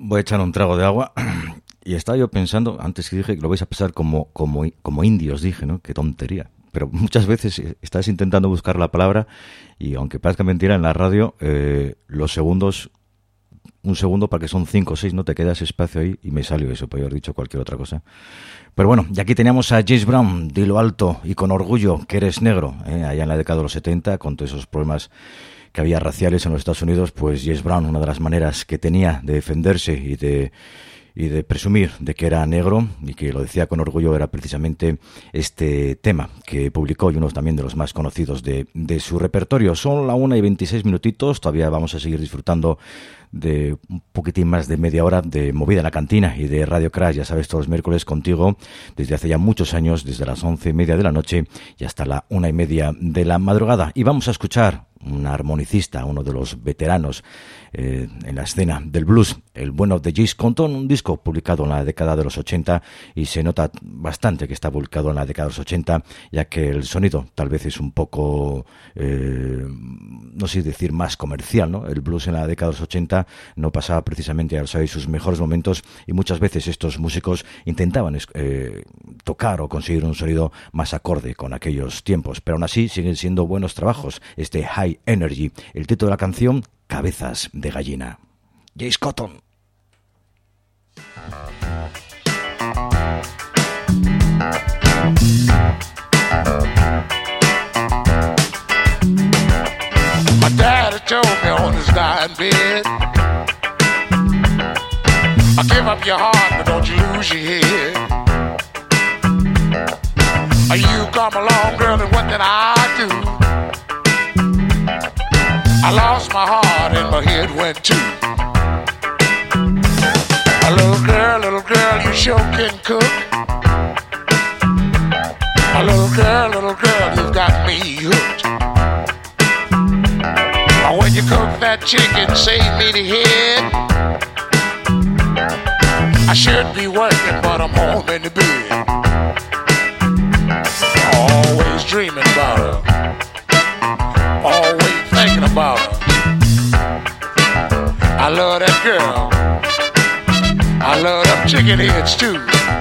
[SPEAKER 1] voy a echar un trago de agua. Y estaba yo pensando, antes que dije que lo vais a pasar como, como, como indios, dije, ¿no? Qué tontería. Pero muchas veces estás intentando buscar la palabra y aunque parezca mentira en la radio, eh, los segundos, un segundo para que son cinco o seis, no te queda ese espacio ahí y me salió eso, podría haber dicho cualquier otra cosa. Pero bueno, y aquí teníamos a James Brown, dilo alto y con orgullo que eres negro, ¿eh? Allá en la década de los setenta, con todos esos problemas que había raciales en los Estados Unidos, pues James Brown, una de las maneras que tenía de defenderse y de y de presumir de que era negro y que lo decía con orgullo era precisamente este tema que publicó y uno también de los más conocidos de, de su repertorio. Son la una y veintiséis minutitos, todavía vamos a seguir disfrutando de un poquitín más de media hora de Movida en la Cantina y de Radio Crash, ya sabes, todos los miércoles contigo desde hace ya muchos años, desde las once y media de la noche y hasta la una y media de la madrugada. Y vamos a escuchar un armonicista, uno de los veteranos eh, en la escena del blues, el bueno de Jace Compton, un disco publicado en la década de los ochenta y se nota bastante que está publicado en la década de los ochenta, ya que el sonido tal vez es un poco, eh, no sé decir más comercial, ¿no? El blues en la década de los ochenta no pasaba precisamente a sus mejores momentos y muchas veces estos músicos intentaban eh, tocar o conseguir un sonido más acorde con aquellos tiempos, pero aún así siguen siendo buenos trabajos. Este High Energy, el título de la canción, Cabezas de Gallina. Jace Compton.
[SPEAKER 5] My daddy told me on his dying bed, I give up your heart, but don't you lose your head. You come along, girl, and what did I do? I lost my heart and my head went too. A little girl, little girl, you sure can cook. A little girl, little girl, you've got me hooked. When you cook that chicken, save me the head. I should be working, but I'm home in the bed. Always dreaming about her, always thinking about her. I love that girl, I love them chicken heads too.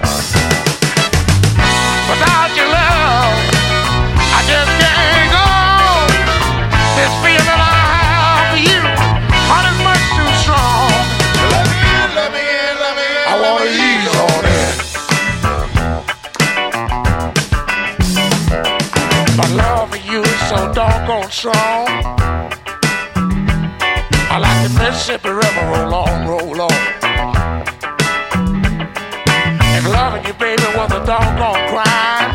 [SPEAKER 5] Without your love, I just can't go. This feeling I have for you, heart is much too strong. Let me in, let me in, let me in. I wanna ease on it. My love for you is so doggone strong. I like the Mississippi River, roll on, roll on. And loving you, baby, was a doggone crime.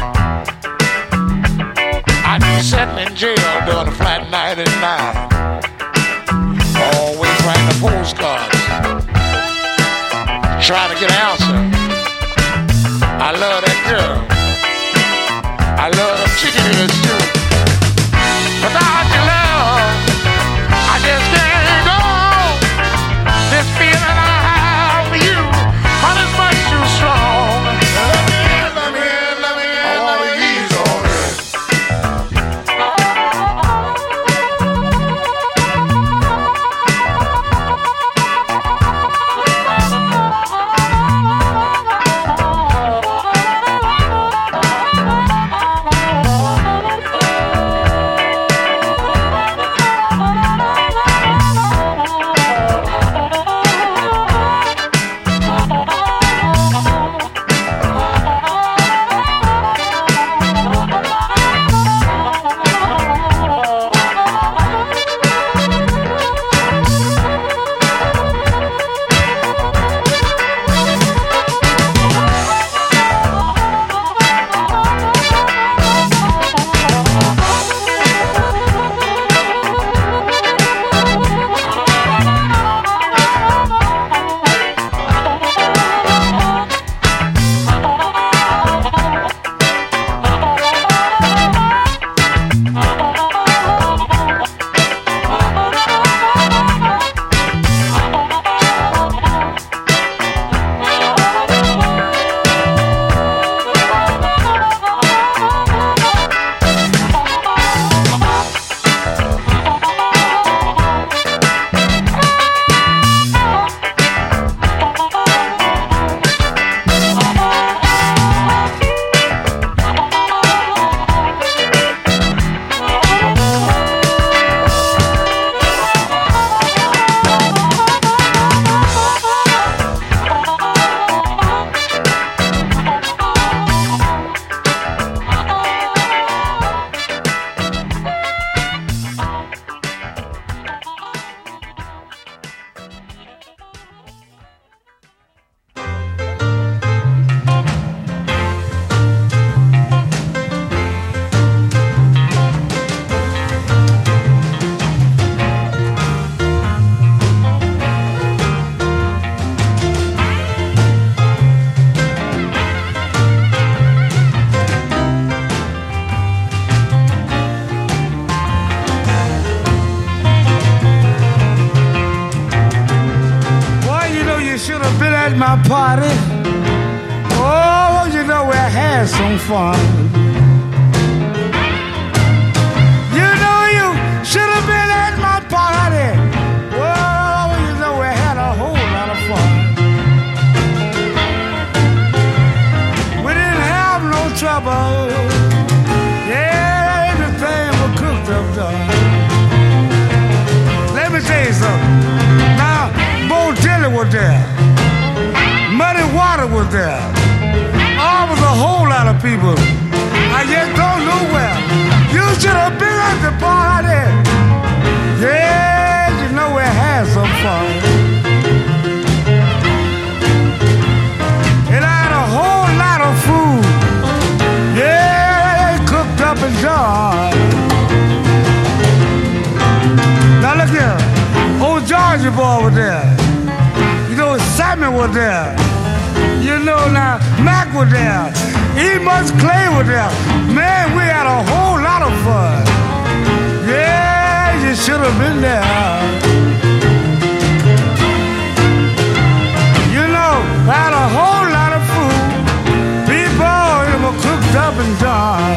[SPEAKER 5] I'd be sitting in jail during a flat night at nine. Always writing the postcards, trying to get an answer. I love that girl, I love them chicken heads too. Without your love, I just can't go. This feeling I have for you, heart is much too strong. Let me in, let me in, let me in. I wanna ease on it.
[SPEAKER 3] at my party. Oh, you know we had some fun. You know you should have been at my party. Oh, you know we had a whole lot of fun. We didn't have no trouble. Yeah, everything was cooked up done. Let me tell you something. Now, Bo Diddley was there. Muddy Water was there. Oh, was a whole lot of people. I just don't know where. You should have been at the party. Yeah, you know we had some fun. And I had a whole lot of food. Yeah, cooked up and done. Now look here. Old Georgia boy was there. You know, Sammy was there. You know, now, Mac was there. Emos Clay was there. Man, we had a whole lot of fun. Yeah, you should have been there. You know, I had a whole lot of food. People, they were cooked up and done.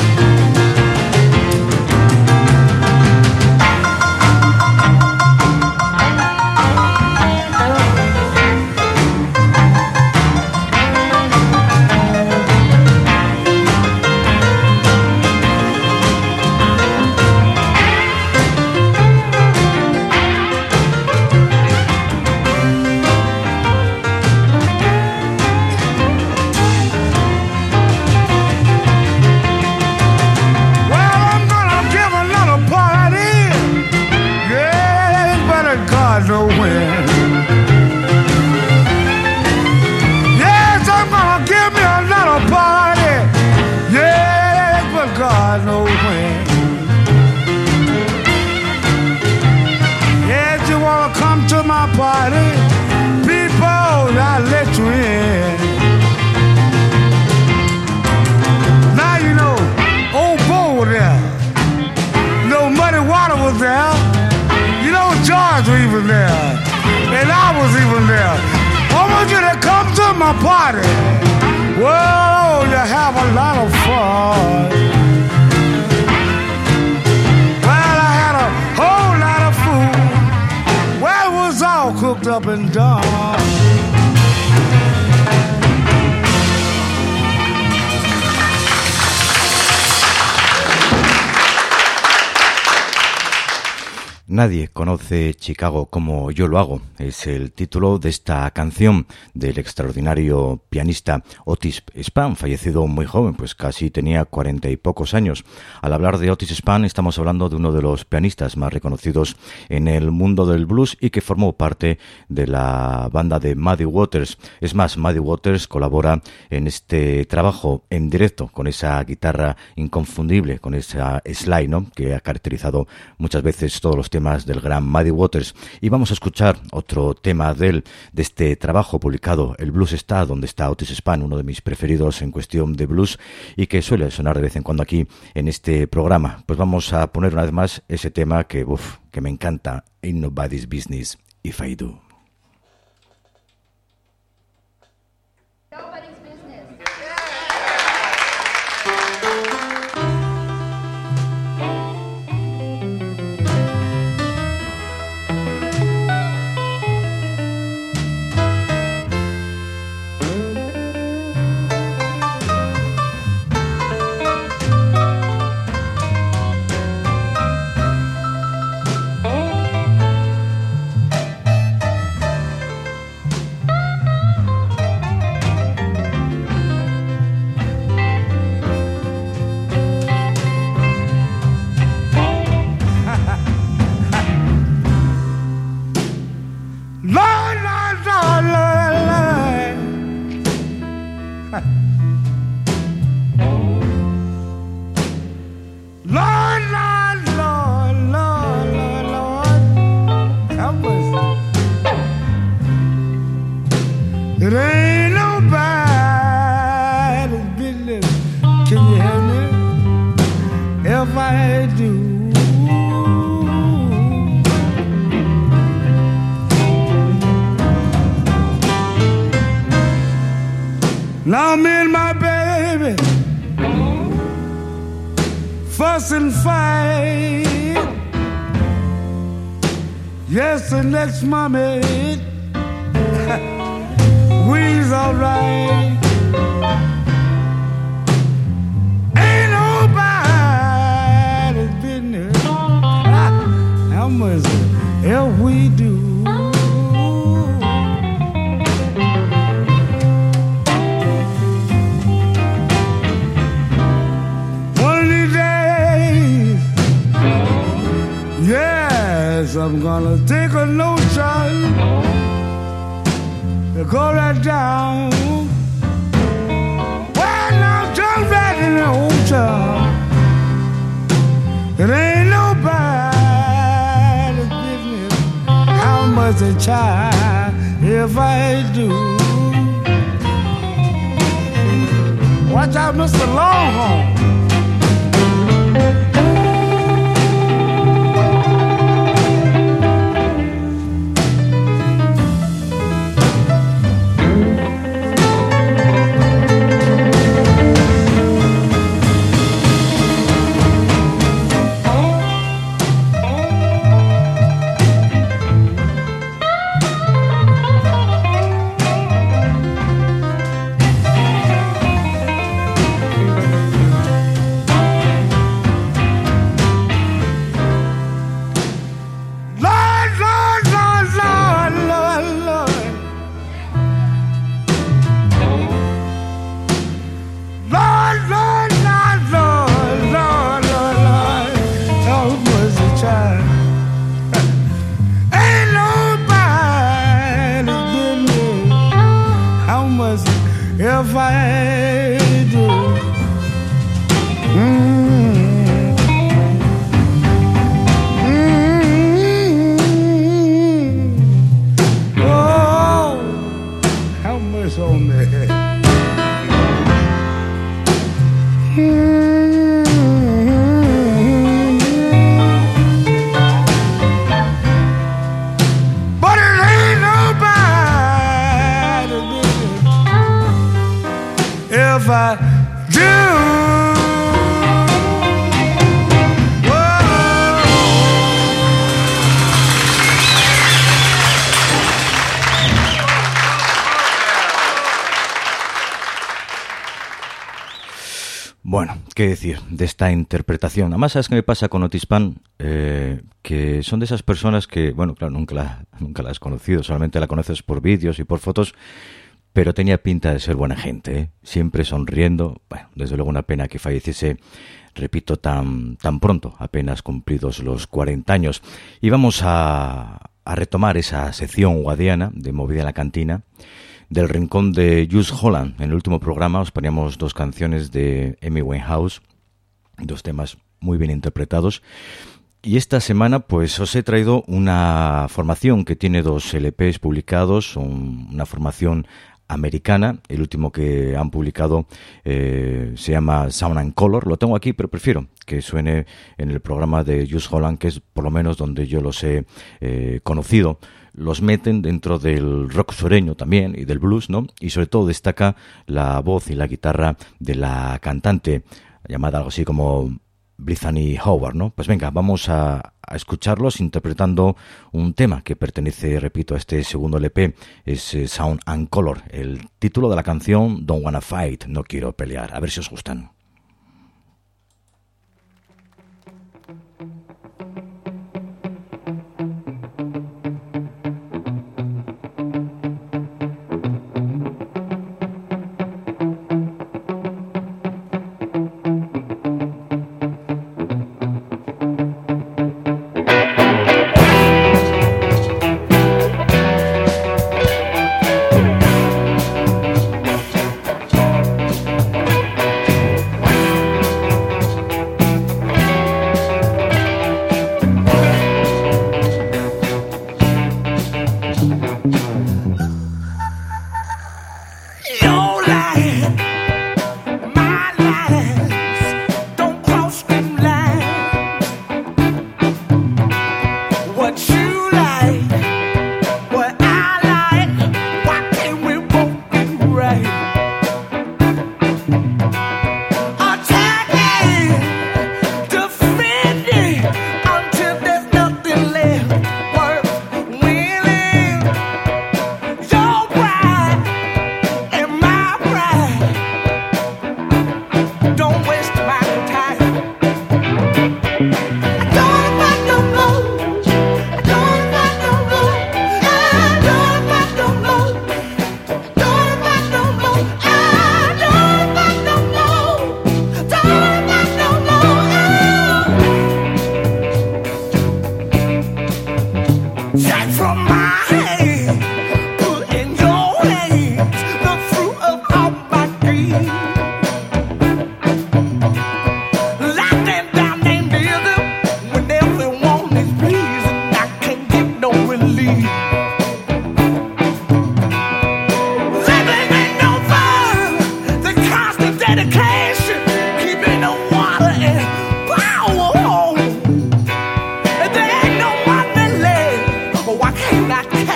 [SPEAKER 3] Party, people, I let you in. Now you know, old Bo was there. You know, Muddy Water was there. You know, George was even there. And I was even there. I want you to come to my party. Whoa, you have a lot of fun. Well, I had a whole lot of food. Well, it was all cooked up and done.
[SPEAKER 1] Nadie conoce Chicago como yo lo hago. Es el título de esta canción del extraordinario pianista Otis Spann, fallecido muy joven, pues casi tenía cuarenta y pocos años. Al hablar de Otis Spann estamos hablando de uno de los pianistas más reconocidos en el mundo del blues y que formó parte de la banda de Muddy Waters. Es más, Muddy Waters colabora en este trabajo en directo con esa guitarra inconfundible, con esa slide, ¿no?, que ha caracterizado muchas veces todos los temas del gran Muddy Waters. Y vamos a escuchar otro tema de él, de este trabajo publicado, El Blues Está, donde está Otis Spann, uno de mis preferidos en cuestión de blues y que suele sonar de vez en cuando aquí en este programa. Pues vamos a poner una vez más ese tema que, uf, que me encanta, Ain't Nobody's Business If I Do.
[SPEAKER 6] Nobody's business. It ain't nobody's business. Can you hear me? If I do. Now me and my baby fuss and fight. Yes, the next moment we's alright. Ain't nobody's business how much if we do. I'm gonna take a notion to go right down. Well, now jump right in the ocean. It ain't nobody's business how much a child if I do. Watch out, Mister Longhorn. If I do, mm-hmm. Mm-hmm. Oh, how much on that? Mm-hmm. But it ain't nobody if I do.
[SPEAKER 1] Bueno, qué decir de esta interpretación. Además, ¿sabes qué me pasa con Otis Spann? Eh, que son de esas personas que, bueno, claro, nunca la, nunca la has conocido, solamente la conoces por vídeos y por fotos, pero tenía pinta de ser buena gente, ¿eh? Siempre sonriendo. Bueno, desde luego una pena que falleciese, repito, tan, tan pronto, apenas cumplidos los cuarenta años. Y vamos a, a retomar esa sección guadiana de Movida en la Cantina, del rincón de Jools Holland. En el último programa os poníamos dos canciones de Amy Winehouse, dos temas muy bien interpretados. Y esta semana pues os he traído una formación que tiene dos L Pes publicados, son una formación americana. El último que han publicado eh, se llama Sound and Color. Lo tengo aquí, pero prefiero que suene en el programa de Jools Holland, que es por lo menos donde yo los he eh, conocido. Los meten dentro del rock sureño también y del blues, ¿no? Y sobre todo destaca la voz y la guitarra de la cantante, llamada algo así como Brittany Howard, ¿no? Pues venga, vamos a, a escucharlos interpretando un tema que pertenece, repito, a este segundo L P, es eh, Sound and Color. El título de la canción, Don't Wanna Fight, no quiero pelear. A ver si os gustan.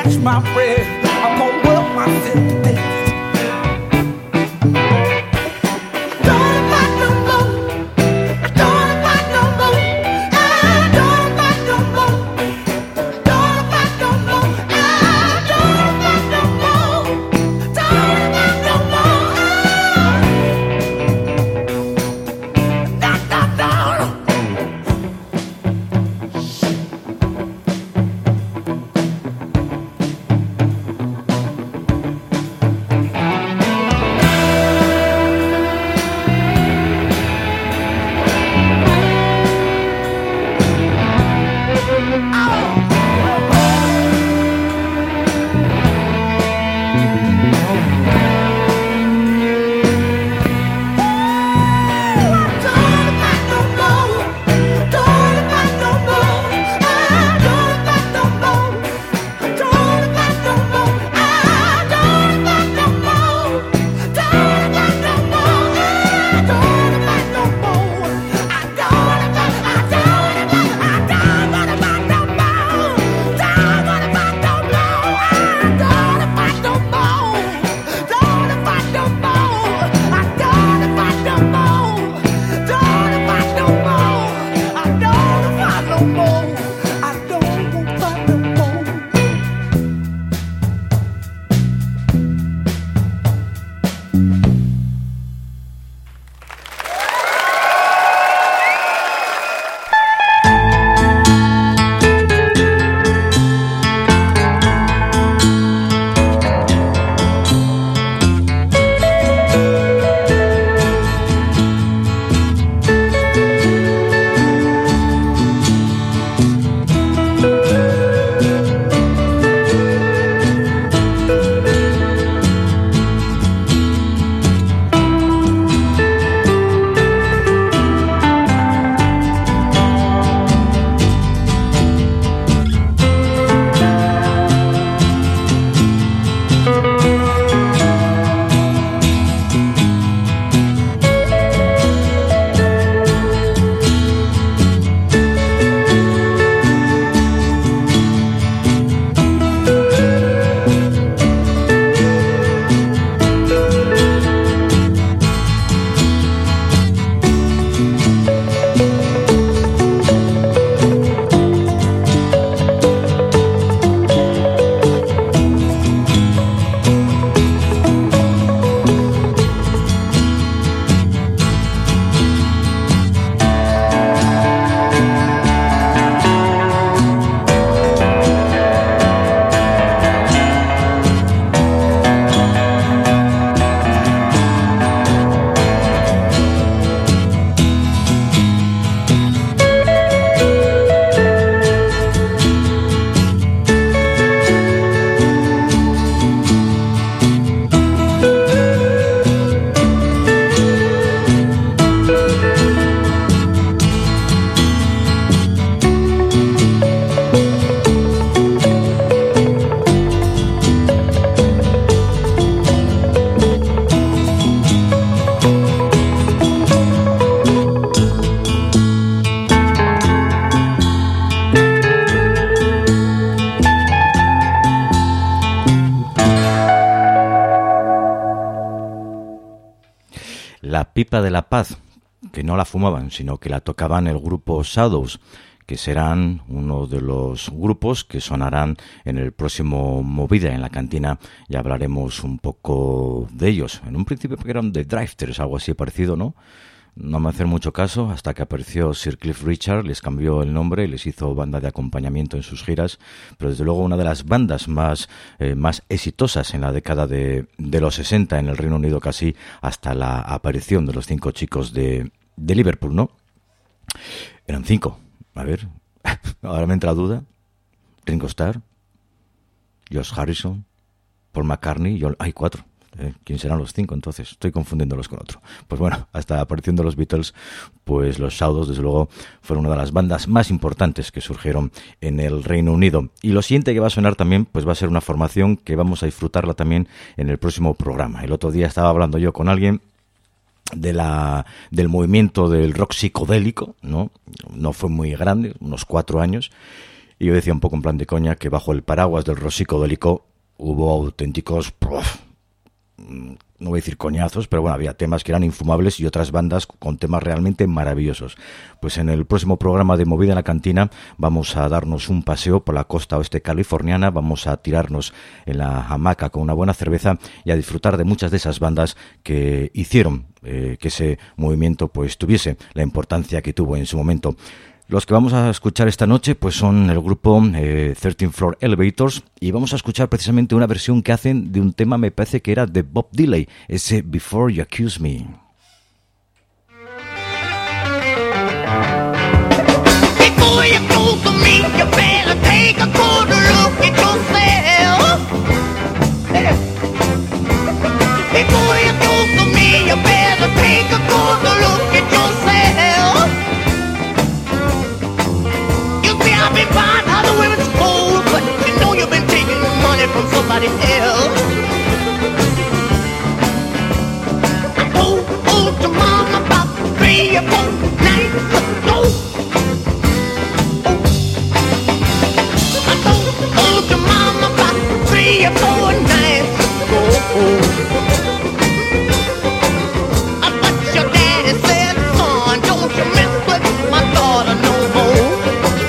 [SPEAKER 6] catch my breath. I'm gonna work myself to death.
[SPEAKER 1] La pipa de la paz, que no la fumaban, sino que la tocaban el grupo Shadows, que serán uno de los grupos que sonarán en el próximo Movida en la Cantina, y hablaremos un poco de ellos. En un principio eran The Drifters, algo así parecido, ¿no? No me hacen mucho caso hasta que apareció Sir Cliff Richard, les cambió el nombre y les hizo banda de acompañamiento en sus giras, pero desde luego una de las bandas más, eh, más exitosas en la década de, de los sesenta en el Reino Unido, casi hasta la aparición de los cinco chicos de, de Liverpool, ¿no? Eran cinco, a ver, ahora me entra la duda. Ringo Starr, George Harrison, Paul McCartney, yo, hay cuatro. ¿Eh? ¿Quién serán los cinco entonces? Estoy confundiéndolos con otro. Pues bueno, hasta la aparición de los Beatles, pues los Shadows desde luego fueron una de las bandas más importantes que surgieron en el Reino Unido. Y lo siguiente que va a sonar también, pues va a ser una formación que vamos a disfrutarla también en el próximo programa. El otro día estaba hablando yo con alguien de la del movimiento del rock psicodélico, ¿no? No fue muy grande, unos cuatro años. Y yo decía un poco en plan de coña que bajo el paraguas del rock psicodélico hubo auténticos, ¡puf! No voy a decir coñazos, pero bueno, había temas que eran infumables y otras bandas con temas realmente maravillosos. Pues en el próximo programa de Movida en la Cantina vamos a darnos un paseo por la costa oeste californiana, vamos a tirarnos en la hamaca con una buena cerveza y a disfrutar de muchas de esas bandas que hicieron eh, que ese movimiento pues tuviese la importancia que tuvo en su momento. Los que vamos a escuchar esta noche pues son el grupo eh, thirteenth Floor Elevators, y vamos a escuchar precisamente una versión que hacen de un tema, me parece que era de Bob Dylan, ese Before You Accuse Me.
[SPEAKER 7] Before you accuse me, you better take a good look at yourself. Before you accuse me, you better take a good look at yourself. I've been buying other women's clothes, but you know you've been taking money from somebody else. I told, told your mama about three or four nights ago. Oh. I told, told your mama about three or four nights ago. But your daddy said, son, don't you mess with my daughter no more.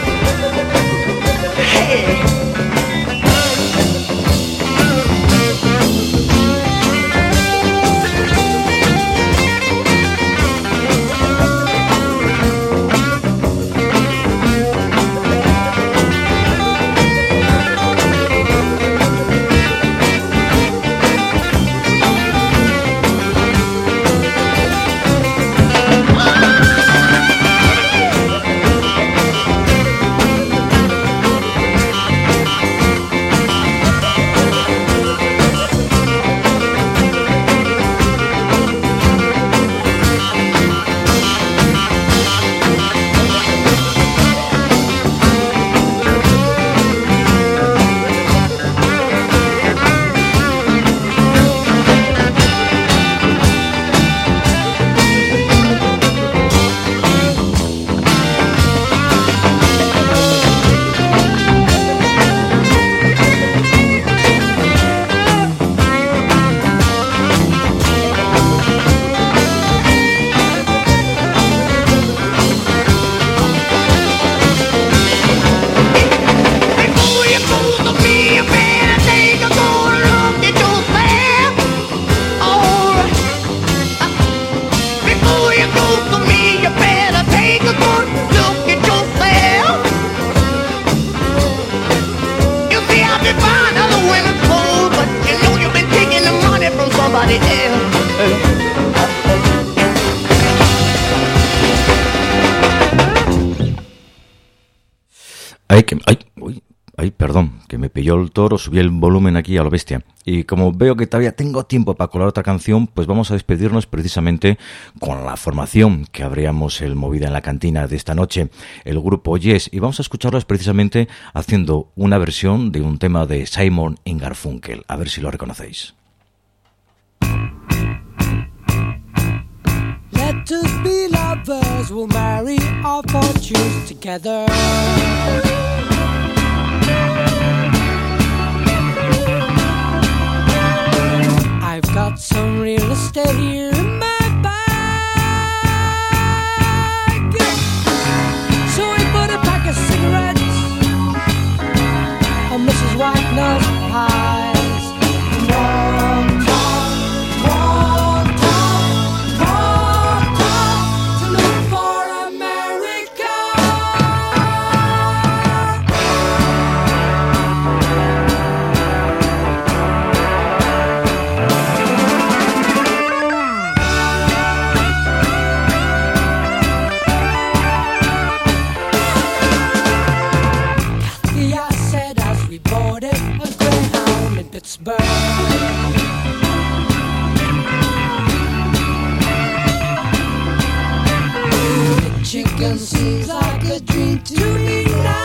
[SPEAKER 1] Ay, que, ay, uy, ay, perdón, que me pilló el toro, subí el volumen aquí a lo bestia. Y como veo que todavía tengo tiempo para colar otra canción, pues vamos a despedirnos precisamente con la formación que abríamos el Movida en la Cantina de esta noche, el grupo Yes, y vamos a escucharlos precisamente haciendo una versión de un tema de Simon y Garfunkel, a ver si lo reconocéis.
[SPEAKER 2] Let us be lovers, we'll marry our fortunes together. I've got some real estate here in my bag, so we put a pack of cigarettes on Missus Wagner's pies. Walk, talk, walk, talk, walk, talk, to look for America. Kathy, I said as we boarded a Greyhound in Pittsburgh, chicken seems like a dream to me now.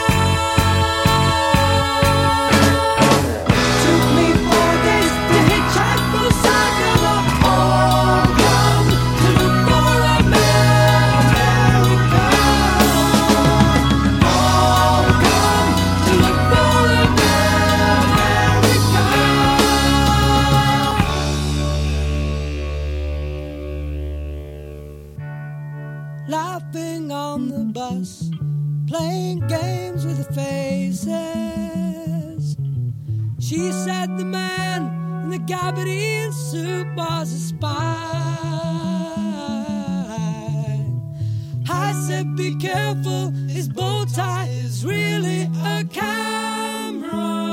[SPEAKER 2] Took me four days to hitchhike from Saginaw. All come to look for America. All come us, playing games with the faces. She said the man in the gabardine suit was a spy. I said be careful, his bow tie is really a camera.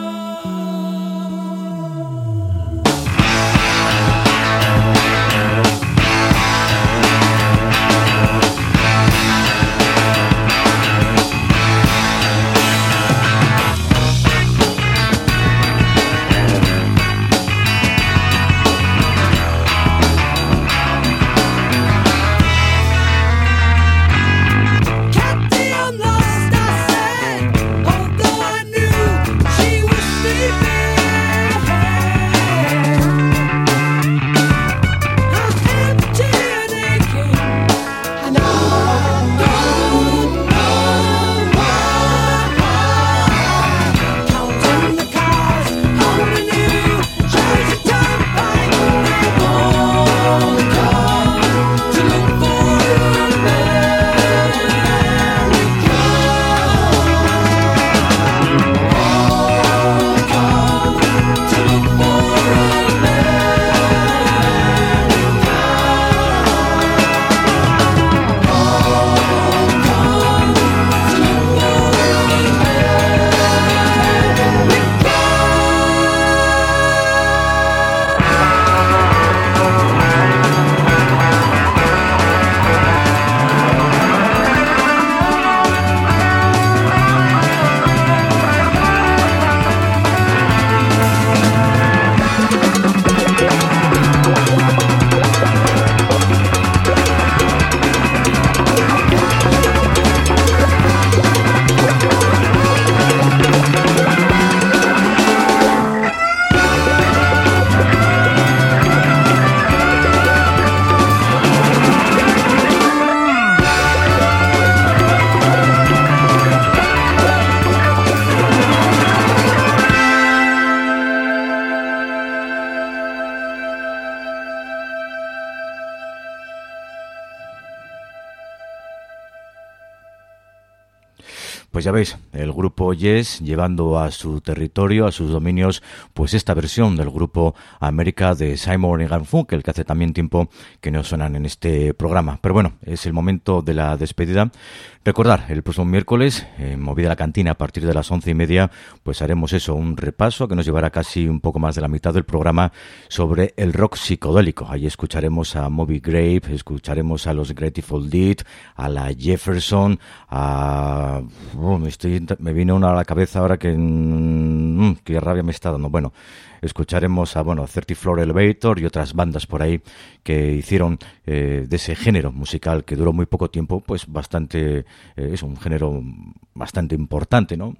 [SPEAKER 1] Pues ya veis, el grupo Yes llevando a su territorio, a sus dominios, pues esta versión del grupo América de Simon y Garfunkel, que hace también tiempo que no suenan en este programa. Pero bueno, es el momento de la despedida. Recordar, el próximo miércoles, en Movida la Cantina, a partir de las once y media, pues haremos eso, un repaso que nos llevará casi un poco más de la mitad del programa sobre el rock psicodélico. Ahí escucharemos a Moby Grape, escucharemos a los Grateful Dead, a la Jefferson, a... Oh, me, estoy, me viene una a la cabeza ahora que... Mmm, qué rabia me está dando. Bueno, escucharemos a, bueno, thirty Floor Elevator y otras bandas por ahí que hicieron eh, de ese género musical que duró muy poco tiempo, pues bastante... Eh, es un género bastante importante, ¿no?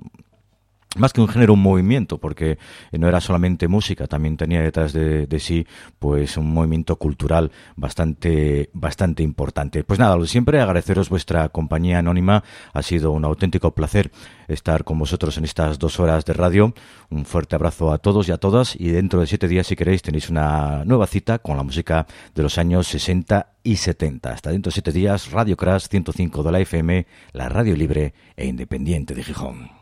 [SPEAKER 1] Más que un género, un movimiento, porque no era solamente música, también tenía detrás de, de sí pues un movimiento cultural bastante bastante importante. Pues nada, lo de siempre, agradeceros vuestra compañía anónima, ha sido un auténtico placer estar con vosotros en estas dos horas de radio. Un fuerte abrazo a todos y a todas, y dentro de siete días, si queréis, tenéis una nueva cita con la música de los años sesenta y setenta. Hasta dentro de siete días, Radio Crash ciento cinco de la F M, la radio libre e independiente de Gijón.